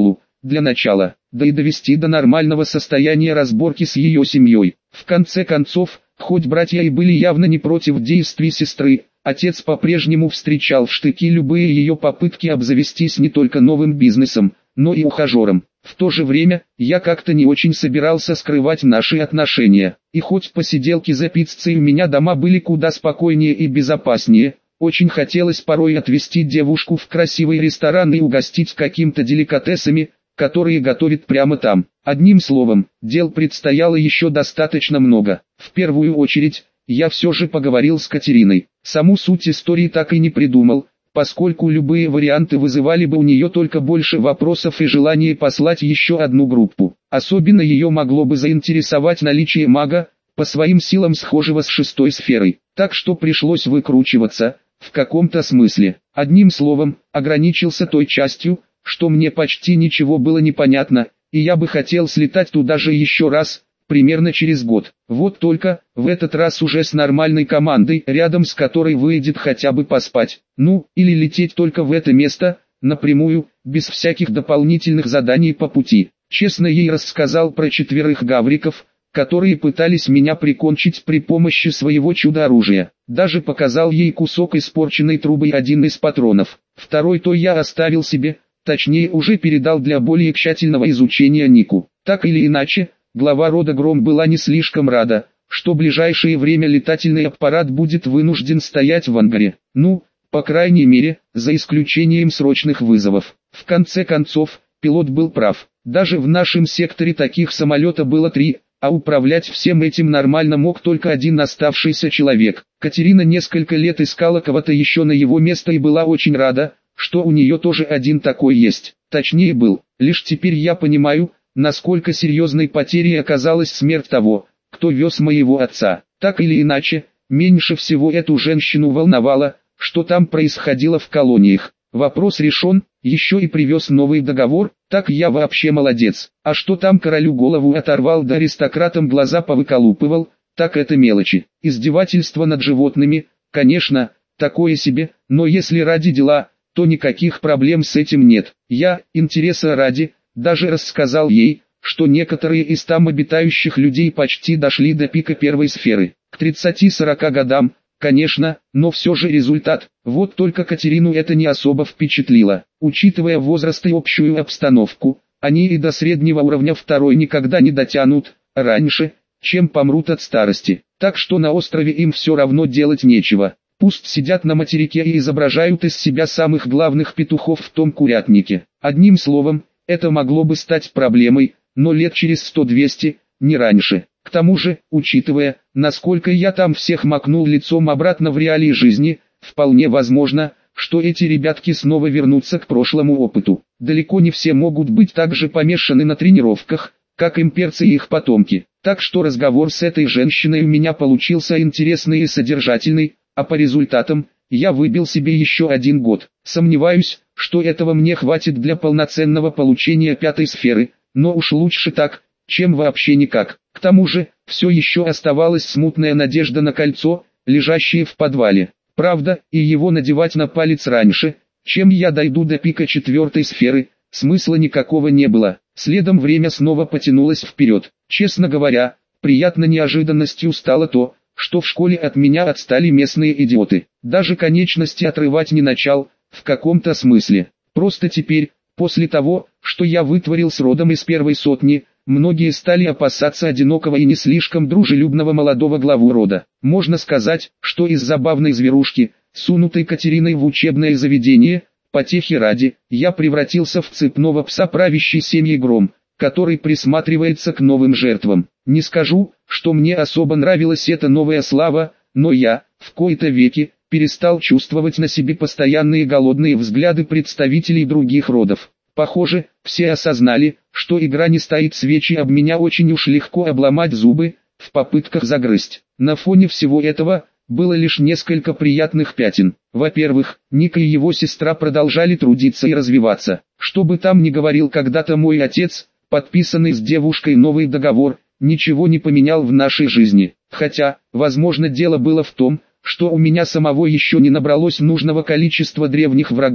для начала, да и довести до нормального состояния разборки с ее семьей. В конце концов, хоть братья и были явно не против действий сестры, отец по-прежнему встречал в штыки любые ее попытки обзавестись не только новым бизнесом, но и ухажером. В то же время, я как-то не очень собирался скрывать наши отношения, и хоть посиделки за пиццей у меня дома были куда спокойнее и безопаснее, очень хотелось порой отвезти девушку в красивый ресторан и угостить каким-то деликатесами, которые готовят прямо там. Одним словом, дел предстояло еще достаточно много. В первую очередь, я все же поговорил с Катериной. Саму суть истории так и не придумал, поскольку любые варианты вызывали бы у нее только больше вопросов и желание послать еще одну группу. Особенно ее могло бы заинтересовать наличие мага, по своим силам схожего с шестой сферой. Так что пришлось выкручиваться, в каком-то смысле. Одним словом, ограничился той частью, что мне почти ничего было не понятно, и я бы хотел слетать туда же еще раз, примерно через год. Вот только, в этот раз уже с нормальной командой, рядом с которой выйдет хотя бы поспать. Ну, или лететь только в это место, напрямую, без всяких дополнительных заданий по пути. Честно ей рассказал про 4 гавриков, которые пытались меня прикончить при помощи своего чудо-оружия. Даже показал ей кусок испорченной трубы и один из патронов. Второй то я оставил себе, точнее уже передал для более тщательного изучения Нику. Так или иначе, глава рода Гром была не слишком рада, что в ближайшее время летательный аппарат будет вынужден стоять в ангаре. Ну, по крайней мере, за исключением срочных вызовов. В конце концов, пилот был прав. Даже в нашем секторе таких самолетов было 3, а управлять всем этим нормально мог только один оставшийся человек. Катерина несколько лет искала кого-то еще на его место и была очень рада, что у нее тоже один такой есть. Точнее был. Лишь теперь я понимаю, насколько серьезной потерей оказалась смерть того, кто вез моего отца. Так или иначе, меньше всего эту женщину волновало, что там происходило в колониях. Вопрос решен, еще и привез новый договор, так я вообще молодец. А что там королю голову оторвал да аристократам глаза повыколупывал, так это мелочи. Издевательство над животными, конечно, такое себе, но если ради дела, то никаких проблем с этим нет. Я, интереса ради, даже рассказал ей, что некоторые из там обитающих людей почти дошли до пика первой сферы. К 30-40 годам, конечно, но все же результат. Вот только Катерину это не особо впечатлило. Учитывая возраст и общую обстановку, они и до среднего уровня второй никогда не дотянут, раньше, чем помрут от старости. Так что на острове им все равно делать нечего. Пусть сидят на материке и изображают из себя самых главных петухов в том курятнике. Одним словом, это могло бы стать проблемой, но лет через 100-200, не раньше. К тому же, учитывая, насколько я там всех макнул лицом обратно в реалии жизни, вполне возможно, что эти ребятки снова вернутся к прошлому опыту. Далеко не все могут быть так же помешаны на тренировках, как имперцы и их потомки. Так что разговор с этой женщиной у меня получился интересный и содержательный, а по результатам, я выбил себе еще 1 год. Сомневаюсь, что этого мне хватит для полноценного получения 5-й сферы, но уж лучше так, чем вообще никак. К тому же, все еще оставалась смутная надежда на кольцо, лежащее в подвале. Правда, и его надевать на палец раньше, чем я дойду до пика 4-й сферы, смысла никакого не было. Следом время снова потянулось вперед. Честно говоря, приятной неожиданностью стало то, что в школе от меня отстали местные идиоты. Даже конечности отрывать не начал, в каком-то смысле. Просто теперь, после того, что я вытворил с родом из первой сотни, многие стали опасаться одинокого и не слишком дружелюбного молодого главу рода. Можно сказать, что из забавной зверушки, сунутой Катериной в учебное заведение, потехи ради, я превратился в цепного пса правящей семьи Гром, который присматривается к новым жертвам. Не скажу, что мне особо нравилась эта новая слава, но я, в кои-то веки, перестал чувствовать на себе постоянные голодные взгляды представителей других родов. Похоже, все осознали, что игра не стоит свечи, об меня очень уж легко обломать зубы, в попытках загрызть. На фоне всего этого, было лишь несколько приятных пятен. Во-первых, Ник и его сестра продолжали трудиться и развиваться. Что бы там ни говорил когда-то мой отец, подписанный с девушкой новый договор, ничего не поменял в нашей жизни. Хотя, возможно, дело было в том, что у меня самого еще не набралось нужного количества древних врагов,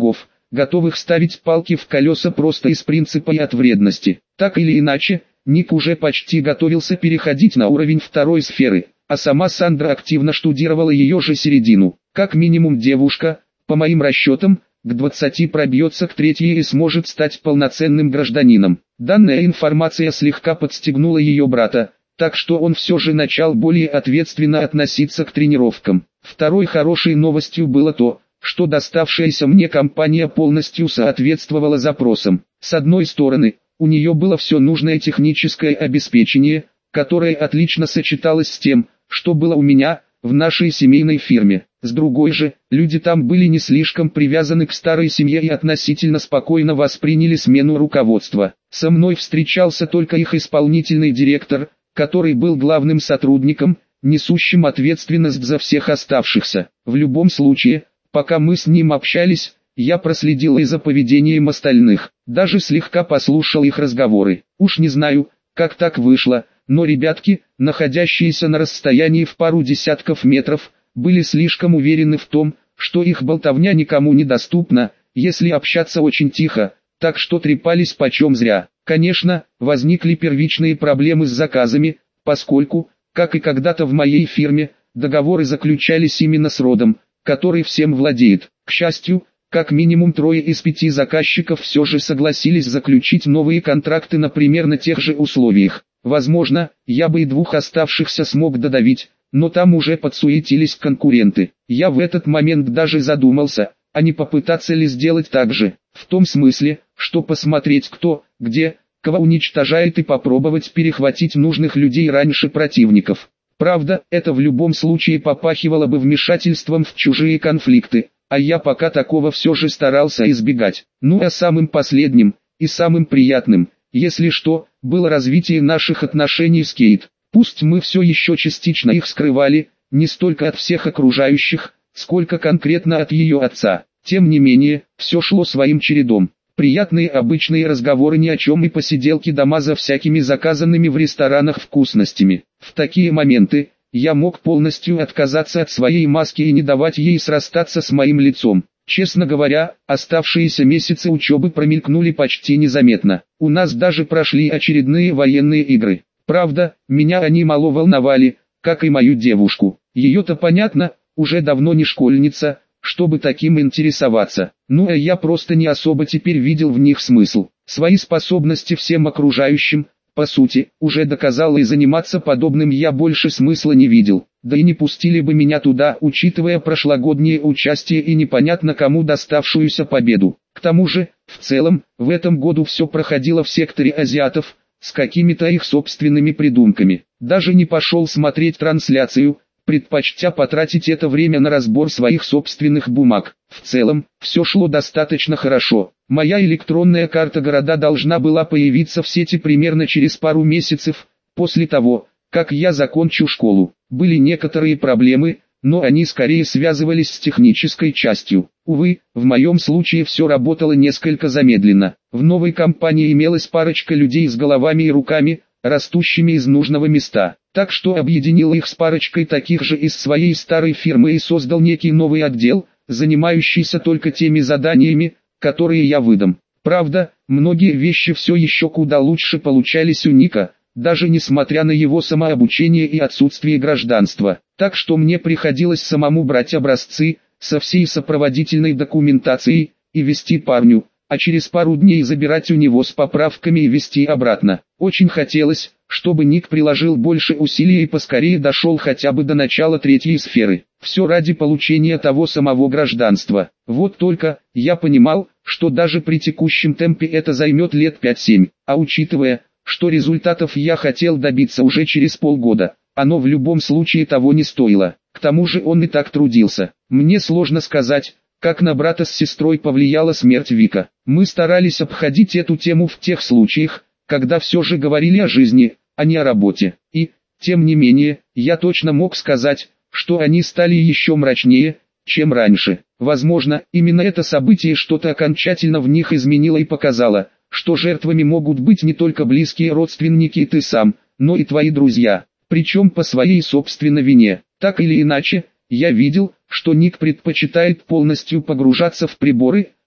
готовых ставить палки в колеса просто из принципа и от вредности. Так или иначе, Ник уже почти готовился переходить на уровень второй сферы, а сама Сандра активно штудировала ее же середину. Как минимум девушка, по моим расчетам, к 20 пробьется к третьей и сможет стать полноценным гражданином. Данная информация слегка подстегнула ее брата, так что он все же начал более ответственно относиться к тренировкам. Второй хорошей новостью было то, что доставшаяся мне компания полностью соответствовала запросам. С одной стороны, у нее было все нужное техническое обеспечение, которое отлично сочеталось с тем, что было у меня, в нашей семейной фирме. С другой же, люди там были не слишком привязаны к старой семье и относительно спокойно восприняли смену руководства. Со мной встречался только их исполнительный директор, который был главным сотрудником, несущим ответственность за всех оставшихся. В любом случае, пока мы с ним общались, я проследил и за поведением остальных, даже слегка послушал их разговоры. Уж не знаю, как так вышло, но ребятки, находящиеся на расстоянии в пару десятков метров, были слишком уверены в том, что их болтовня никому не доступна, если общаться очень тихо, так что трепались почем зря. Конечно, возникли первичные проблемы с заказами, поскольку, как и когда-то в моей фирме, договоры заключались именно с родом, который всем владеет. К счастью, как минимум 3 из 5 заказчиков все же согласились заключить новые контракты на примерно тех же условиях. Возможно, я бы и 2 оставшихся смог додавить, но там уже подсуетились конкуренты. Я в этот момент даже задумался, а не попытаться ли сделать так же, в том смысле, что посмотреть кто, где, кого уничтожает и попробовать перехватить нужных людей раньше противников. Правда, это в любом случае попахивало бы вмешательством в чужие конфликты, а я пока такого все же старался избегать. Ну а самым последним, и самым приятным, если что, было развитие наших отношений с Кейт. Пусть мы все еще частично их скрывали, не столько от всех окружающих, сколько конкретно от ее отца. Тем не менее, все шло своим чередом. Приятные обычные разговоры ни о чем и посиделки дома за всякими заказанными в ресторанах вкусностями. В такие моменты, я мог полностью отказаться от своей маски и не давать ей срастаться с моим лицом. Честно говоря, оставшиеся месяцы учебы промелькнули почти незаметно. У нас даже прошли очередные военные игры. Правда, меня они мало волновали, как и мою девушку. Ее-то понятно, уже давно не школьница, чтобы таким интересоваться. Ну а я просто не особо теперь видел в них смысл. Свои способности всем окружающим, по сути, уже доказал, и заниматься подобным я больше смысла не видел. Да и не пустили бы меня туда, учитывая прошлогоднее участие и непонятно кому доставшуюся победу. К тому же, в целом, в этом году все проходило в секторе азиатов, с какими-то их собственными придумками. Даже не пошел смотреть трансляцию, предпочтя потратить это время на разбор своих собственных бумаг. В целом, все шло достаточно хорошо. Моя электронная карта города должна была появиться в сети примерно через пару месяцев, после того, как я закончу школу. Были некоторые проблемы, но они скорее связывались с технической частью. Увы, в моем случае все работало несколько замедленно. В новой компании имелась парочка людей с головами и руками, растущими из нужного места. Так что объединил их с парочкой таких же из своей старой фирмы и создал некий новый отдел, занимающийся только теми заданиями, которые я выдам. Правда, многие вещи все еще куда лучше получались у Ника, даже несмотря на его самообучение и отсутствие гражданства. Так что мне приходилось самому брать образцы, со всей сопроводительной документацией, и везти парню, а через пару дней забирать у него с поправками и везти обратно. Очень хотелось, чтобы Ник приложил больше усилий и поскорее дошел хотя бы до начала 3-й сферы. Все ради получения того самого гражданства. Вот только, я понимал, что даже при текущем темпе это займет лет 5-7, а учитывая, что результатов я хотел добиться уже через полгода, оно в любом случае того не стоило. К тому же он и так трудился. Мне сложно сказать, как на брата с сестрой повлияла смерть Вика. Мы старались обходить эту тему в тех случаях, когда все же говорили о жизни, а не о работе. И, тем не менее, я точно мог сказать, что они стали еще мрачнее, чем раньше. Возможно, именно это событие что-то окончательно в них изменило и показало, что жертвами могут быть не только близкие родственники и ты сам, но и твои друзья, причем по своей собственной вине. Так или иначе, я видел, что Ник предпочитает полностью погружаться в приборы,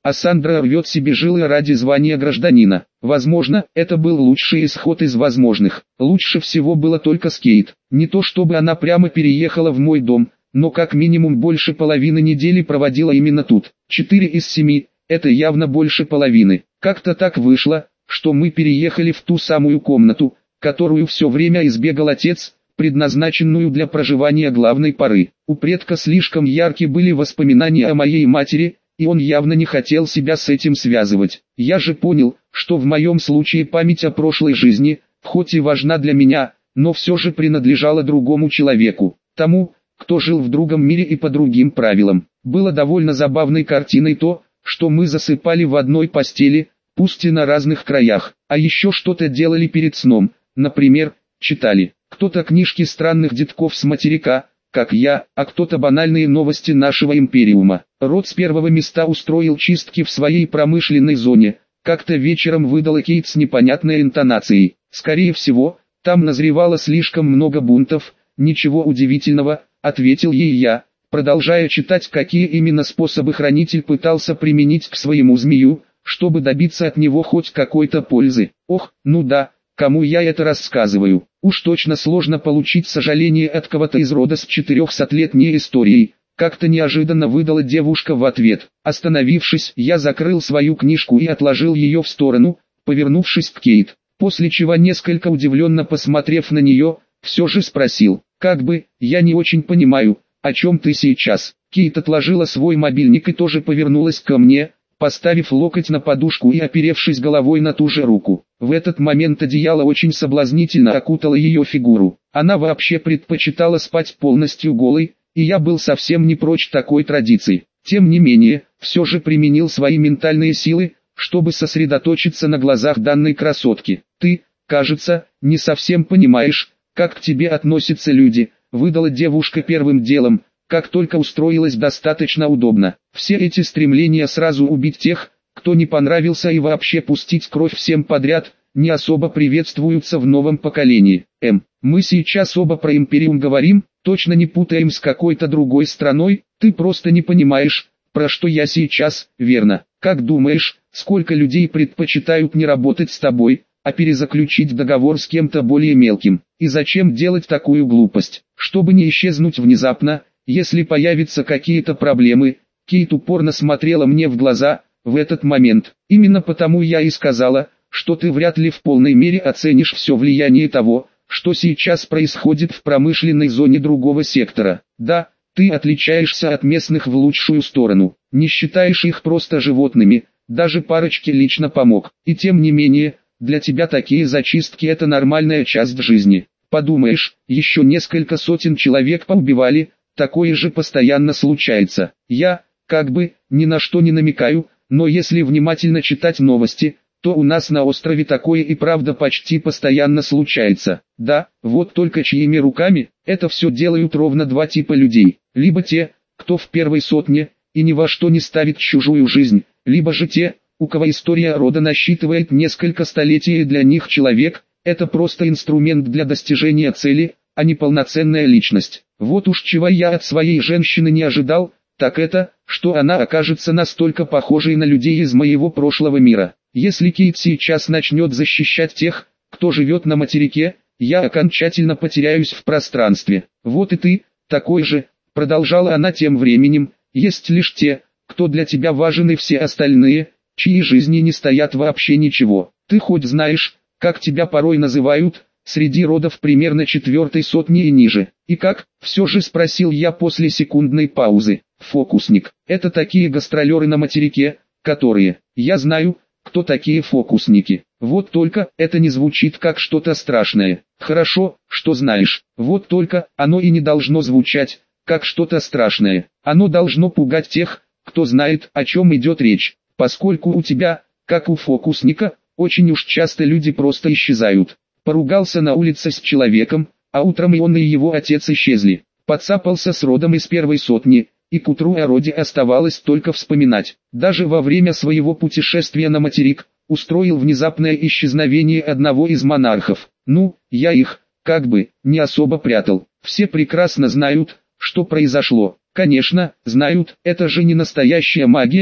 а Сандра рвет себе жилы ради звания гражданина. Возможно, это был лучший исход из возможных. Лучше всего было только с Кейт. Не то чтобы она прямо переехала в мой дом, но как минимум больше половины недели проводила именно тут. 4 из 7 – это явно больше половины. Как-то так вышло, что мы переехали в ту самую комнату, которую все время избегал отец, предназначенную для проживания главной поры. У предка слишком яркие были воспоминания о моей матери, и он явно не хотел себя с этим связывать. Я же понял, что в моем случае память о прошлой жизни, хоть и важна для меня, но все же принадлежала другому человеку, тому, кто жил в другом мире и по другим правилам. Было довольно забавной картиной то, что мы засыпали в одной постели, пусть и на разных краях, а еще что-то делали перед сном, например, читали. Кто-то книжки странных детков с материка, как я, а кто-то банальные новости нашего империума. Род с первого места устроил чистки в своей промышленной зоне, как-то вечером выдала Кейт с непонятной интонацией. Скорее всего, там назревало слишком много бунтов, ничего удивительного, ответил ей я, продолжая читать, какие именно способы хранитель пытался применить к своему змею, чтобы добиться от него хоть какой-то пользы. Ох, ну да, кому я это рассказываю? Уж точно сложно получить сожаление от кого-то из рода с 400-летней историей. Как-то неожиданно выдала девушка в ответ. Остановившись, я закрыл свою книжку и отложил ее в сторону, повернувшись к Кейт. После чего, несколько удивленно посмотрев на нее, все же спросил: «Как бы, я не очень понимаю, о чем ты сейчас?» Кейт отложила свой мобильник и тоже повернулась ко мне, поставив локоть на подушку и оперевшись головой на ту же руку. В этот момент одеяло очень соблазнительно окутало ее фигуру. Она вообще предпочитала спать полностью голой, и я был совсем не прочь такой традиции. Тем не менее, все же применил свои ментальные силы, чтобы сосредоточиться на глазах данной красотки. «Ты, кажется, не совсем понимаешь, как к тебе относятся люди», — выдала девушка первым делом, как только устроилась достаточно удобно. Все эти стремления сразу убить тех, кто не понравился, и вообще пустить кровь всем подряд, не особо приветствуются в новом поколении. Мы сейчас оба про Империум говорим, точно не путаем с какой-то другой страной? Ты просто не понимаешь, про что я сейчас, верно? Как думаешь, сколько людей предпочитают не работать с тобой, а перезаключить договор с кем-то более мелким? И зачем делать такую глупость? Чтобы не исчезнуть внезапно, если появятся какие-то проблемы. Кейт упорно смотрела мне в глаза в этот момент. Именно потому я и сказала, что ты вряд ли в полной мере оценишь все влияние того, что сейчас происходит в промышленной зоне другого сектора. Да, ты отличаешься от местных в лучшую сторону, не считаешь их просто животными, даже парочке лично помог. И тем не менее, для тебя такие зачистки — это нормальная часть жизни. Подумаешь, еще несколько сотен человек поубивали, такое же постоянно случается. Я, как бы, ни на что не намекаю, но если внимательно читать новости, то у нас на острове такое и правда почти постоянно случается. Да, вот только чьими руками? Это все делают ровно два типа людей. Либо те, кто в первой сотне, и ни во что не ставит чужую жизнь, либо же те, у кого история рода насчитывает несколько столетий, и для них человек – это просто инструмент для достижения цели, а не полноценная личность. Вот уж чего я от своей женщины не ожидал, так это, что она окажется настолько похожей на людей из моего прошлого мира. Если Кейт сейчас начнет защищать тех, кто живет на материке, я окончательно потеряюсь в пространстве. Вот и ты, такой же, продолжала она тем временем, есть лишь те, кто для тебя важен, и все остальные, чьи жизни не стоят вообще ничего. Ты хоть знаешь, как тебя порой называют, среди родов примерно 4-й сотни и ниже? И как? Все же спросил я после секундной паузы. Фокусник. Это такие гастролеры на материке, которые... Я знаю, кто такие фокусники. Вот только, это не звучит как что-то страшное. Хорошо, что знаешь. Вот только, оно и не должно звучать, как что-то страшное. Оно должно пугать тех, кто знает, о чем идет речь. Поскольку у тебя, как у фокусника, очень уж часто люди просто исчезают. Поругался на улице с человеком, а утром и он, и его отец исчезли. Подцапался с родом из первой сотни, и к утру о роде оставалось только вспоминать. Даже во время своего путешествия на материк, устроил внезапное исчезновение одного из монархов. Ну, я их, как бы, не особо прятал. Все прекрасно знают, что произошло. Конечно, знают, это же не настоящая магия,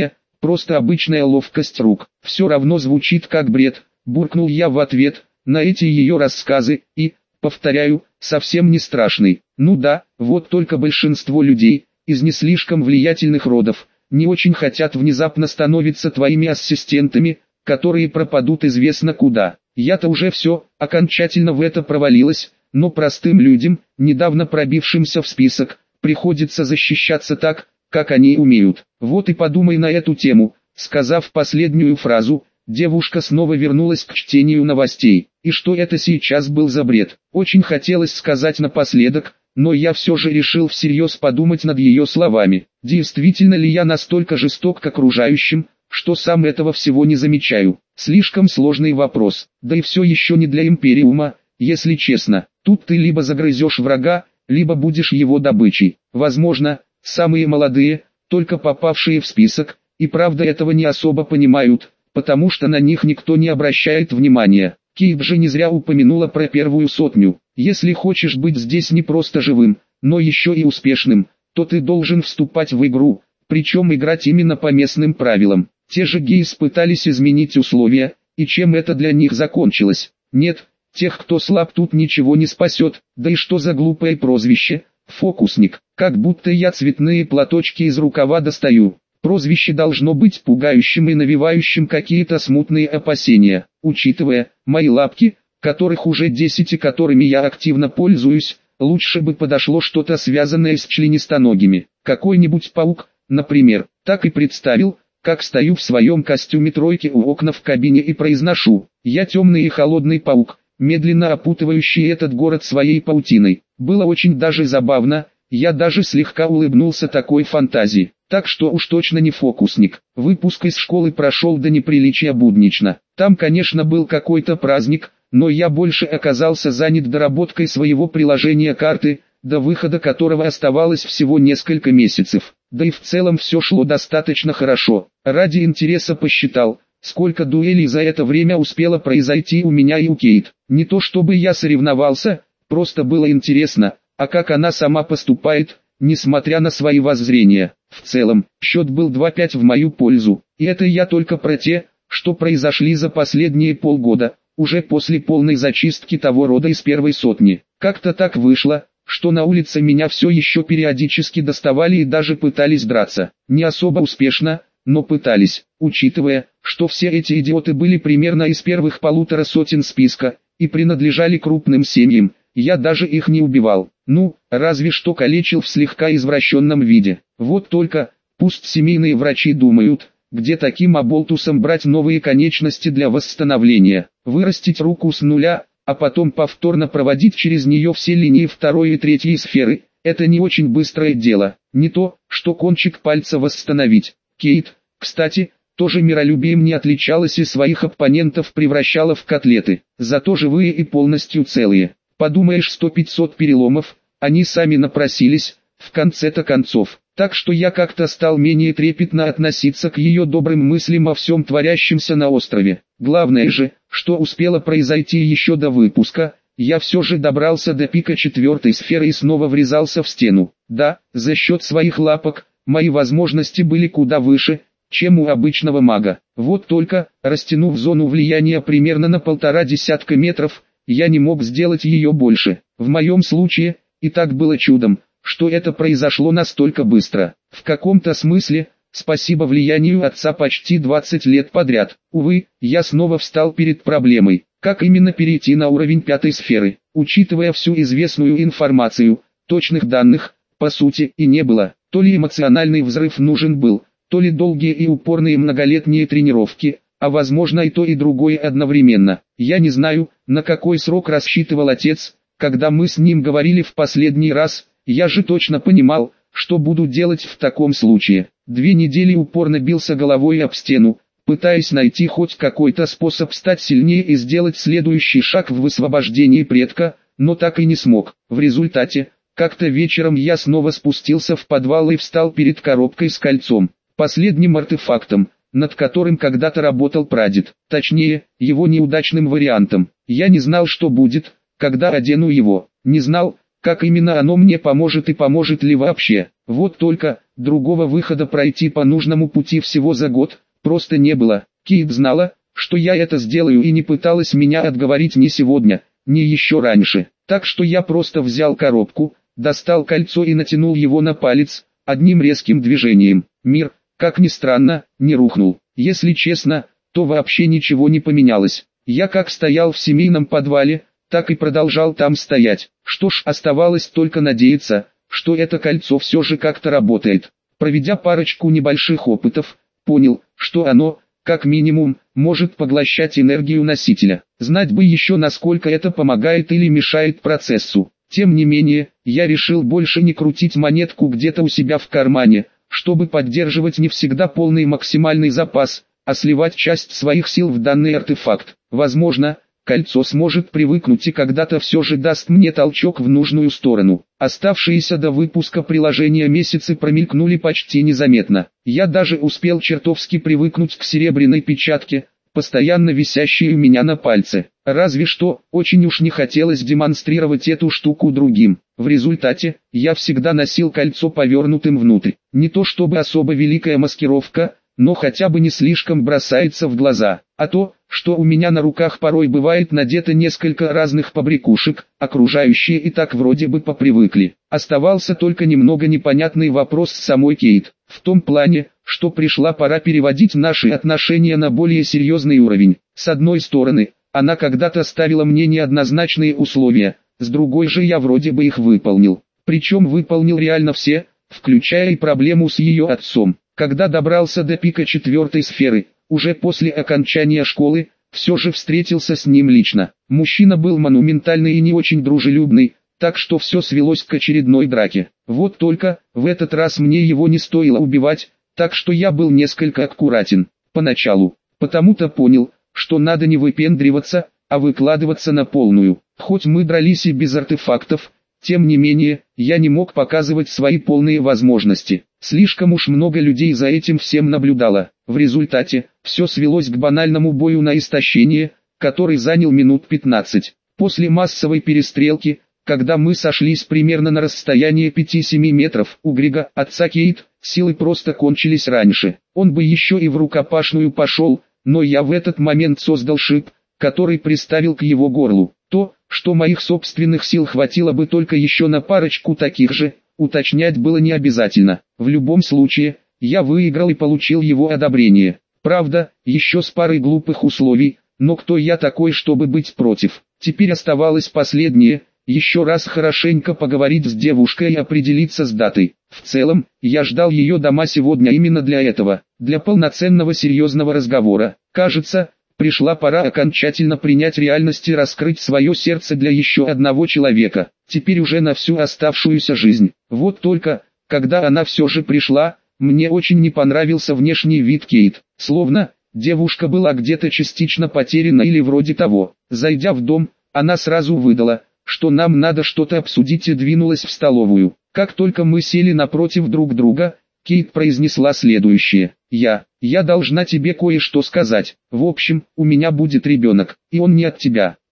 просто обычная ловкость рук. Все равно звучит как бред, буркнул я в ответ на эти ее рассказы и, повторяю, совсем не страшный. Ну да, вот только большинство людей, из не слишком влиятельных родов, не очень хотят внезапно становиться твоими ассистентами, которые пропадут известно куда. Я-то уже все, окончательно в это провалилась, но простым людям, недавно пробившимся в список, приходится защищаться так, как они умеют. Вот и подумай на эту тему. Сказав последнюю фразу, девушка снова вернулась к чтению новостей. И что это сейчас был за бред? Очень хотелось сказать напоследок, но я все же решил всерьез подумать над ее словами. Действительно ли я настолько жесток к окружающим, что сам этого всего не замечаю? Слишком сложный вопрос, да и все еще не для Империума, если честно. Тут ты либо загрызешь врага, либо будешь его добычей. Возможно, самые молодые, только попавшие в список, и правда этого не особо понимают, потому что на них никто не обращает внимания. Кейт же не зря упомянула про первую сотню. Если хочешь быть здесь не просто живым, но еще и успешным, то ты должен вступать в игру, причем играть именно по местным правилам. Те же гейс пытались изменить условия, и чем это для них закончилось? Нет, тех, кто слаб, тут ничего не спасет, да и что за глупое прозвище, фокусник, как будто я цветные платочки из рукава достаю. Прозвище должно быть пугающим и навевающим какие-то смутные опасения, учитывая мои лапки, которых уже 10 и которыми я активно пользуюсь, лучше бы подошло что-то связанное с членистоногими. Какой-нибудь паук, например. Так и представил, как стою в своем костюме тройки у окна в кабине и произношу: «Я темный и холодный паук, медленно опутывающий этот город своей паутиной». Было очень даже забавно, я даже слегка улыбнулся такой фантазии. Так что уж точно не фокусник. Выпуск из школы прошел до неприличия буднично. Там, конечно, был какой-то праздник, но я больше оказался занят доработкой своего приложения карты, до выхода которого оставалось всего несколько месяцев. Да и в целом все шло достаточно хорошо. Ради интереса посчитал, сколько дуэлей за это время успело произойти у меня и у Кейт. Не то чтобы я соревновался, просто было интересно, а как она сама поступает, несмотря на свои воззрения. В целом, счет был 2-5 в мою пользу, и это я только про те, что произошли за последние полгода, уже после полной зачистки того рода из первой сотни. Как-то так вышло, что на улице меня все еще периодически доставали и даже пытались драться. Не особо успешно, но пытались, учитывая, что все эти идиоты были примерно из первых 1,5 сотен списка, и принадлежали крупным семьям. Я даже их не убивал, ну, разве что калечил в слегка извращенном виде. Вот только, пусть семейные врачи думают, где таким оболтусам брать новые конечности для восстановления. Вырастить руку с нуля, а потом повторно проводить через нее все линии второй и третьей сферы, это не очень быстрое дело, не то, что кончик пальца восстановить. Кейт, кстати, тоже миролюбием не отличалась и своих оппонентов превращала в котлеты, зато живые и полностью целые. Подумаешь, 100-500 переломов, они сами напросились, в конце-то концов. Так что я как-то стал менее трепетно относиться к ее добрым мыслям о всем творящемся на острове. Главное же, что успело произойти еще до выпуска, я все же добрался до пика 4-й сферы и снова врезался в стену. Да, за счет своих лапок, мои возможности были куда выше, чем у обычного мага. Вот только, растянув зону влияния примерно на 1,5 десятка метров, я не мог сделать ее больше. В моем случае, и так было чудом, что это произошло настолько быстро. В каком-то смысле, спасибо влиянию отца почти 20 лет подряд. Увы, я снова встал перед проблемой, как именно перейти на уровень 5-й сферы. Учитывая всю известную информацию, точных данных, по сути, и не было. То ли эмоциональный взрыв нужен был, то ли долгие и упорные многолетние тренировки, а возможно и то и другое одновременно. Я не знаю, на какой срок рассчитывал отец, когда мы с ним говорили в последний раз. Я же точно понимал, что буду делать в таком случае. 2 недели упорно бился головой об стену, пытаясь найти хоть какой-то способ стать сильнее и сделать следующий шаг в высвобождении предка, но так и не смог. В результате, как-то вечером я снова спустился в подвал и встал перед коробкой с кольцом, последним артефактом, над которым когда-то работал прадед, точнее, его неудачным вариантом. Я не знал, что будет, когда одену его, не знал, как именно оно мне поможет и поможет ли вообще. Вот только, другого выхода пройти по нужному пути всего за год просто не было. Кейт знала, что я это сделаю, и не пыталась меня отговорить ни сегодня, ни еще раньше. Так что я просто взял коробку, достал кольцо и натянул его на палец, одним резким движением. Мир, как ни странно, не рухнул. Если честно, то вообще ничего не поменялось. Я как стоял в семейном подвале, так и продолжал там стоять. Что ж, оставалось только надеяться, что это кольцо все же как-то работает. Проведя парочку небольших опытов, понял, что оно, как минимум, может поглощать энергию носителя. Знать бы еще, насколько это помогает или мешает процессу. Тем не менее, я решил больше не крутить монетку где-то у себя в кармане, чтобы поддерживать не всегда полный максимальный запас, а сливать часть своих сил в данный артефакт. Возможно, кольцо сможет привыкнуть и когда-то все же даст мне толчок в нужную сторону. Оставшиеся до выпуска приложения месяцы промелькнули почти незаметно. Я даже успел чертовски привыкнуть к серебряной печатке, постоянно висящей у меня на пальце. Разве что, очень уж не хотелось демонстрировать эту штуку другим. В результате, я всегда носил кольцо повернутым внутрь. Не то чтобы особо великая маскировка, но хотя бы не слишком бросается в глаза. А то, что у меня на руках порой бывает надето несколько разных побрякушек, окружающие и так вроде бы попривыкли. Оставался только немного непонятный вопрос с самой Кейт. В том плане, что пришла пора переводить наши отношения на более серьезный уровень. С одной стороны, она когда-то ставила мне неоднозначные условия, с другой же я вроде бы их выполнил. Причем выполнил реально все, включая и проблему с ее отцом. Когда добрался до пика 4-й сферы, уже после окончания школы, все же встретился с ним лично. Мужчина был монументальный и не очень дружелюбный, так что все свелось к очередной драке. Вот только, в этот раз мне его не стоило убивать, так что я был несколько аккуратен. Поначалу, потому-то понял, что надо не выпендриваться, а выкладываться на полную. Хоть мы дрались и без артефактов, тем не менее, я не мог показывать свои полные возможности. Слишком уж много людей за этим всем наблюдало. В результате, все свелось к банальному бою на истощение, который занял минут 15. После массовой перестрелки, когда мы сошлись примерно на расстоянии 5-7 метров, у Грега, отца Кейт, силы просто кончились раньше. Он бы еще и в рукопашную пошел, но я в этот момент создал шип, который приставил к его горлу. То, что моих собственных сил хватило бы только еще на парочку таких же, уточнять было не обязательно. В любом случае, я выиграл и получил его одобрение. Правда, еще с парой глупых условий, но кто я такой, чтобы быть против? Теперь оставалось последнее, еще раз хорошенько поговорить с девушкой и определиться с датой. В целом, я ждал ее дома сегодня именно для этого, для полноценного серьезного разговора. Кажется, пришла пора окончательно принять реальность и раскрыть свое сердце для еще одного человека, теперь уже на всю оставшуюся жизнь. Вот только, когда она все же пришла, мне очень не понравился внешний вид Кейт, словно девушка была где-то частично потеряна или вроде того. Зайдя в дом, она сразу выдала, что нам надо что-то обсудить, и двинулась в столовую. Как только мы сели напротив друг друга, Кейт произнесла следующее: «Я должна тебе кое-что сказать. В общем, у меня будет ребенок, и он не от тебя».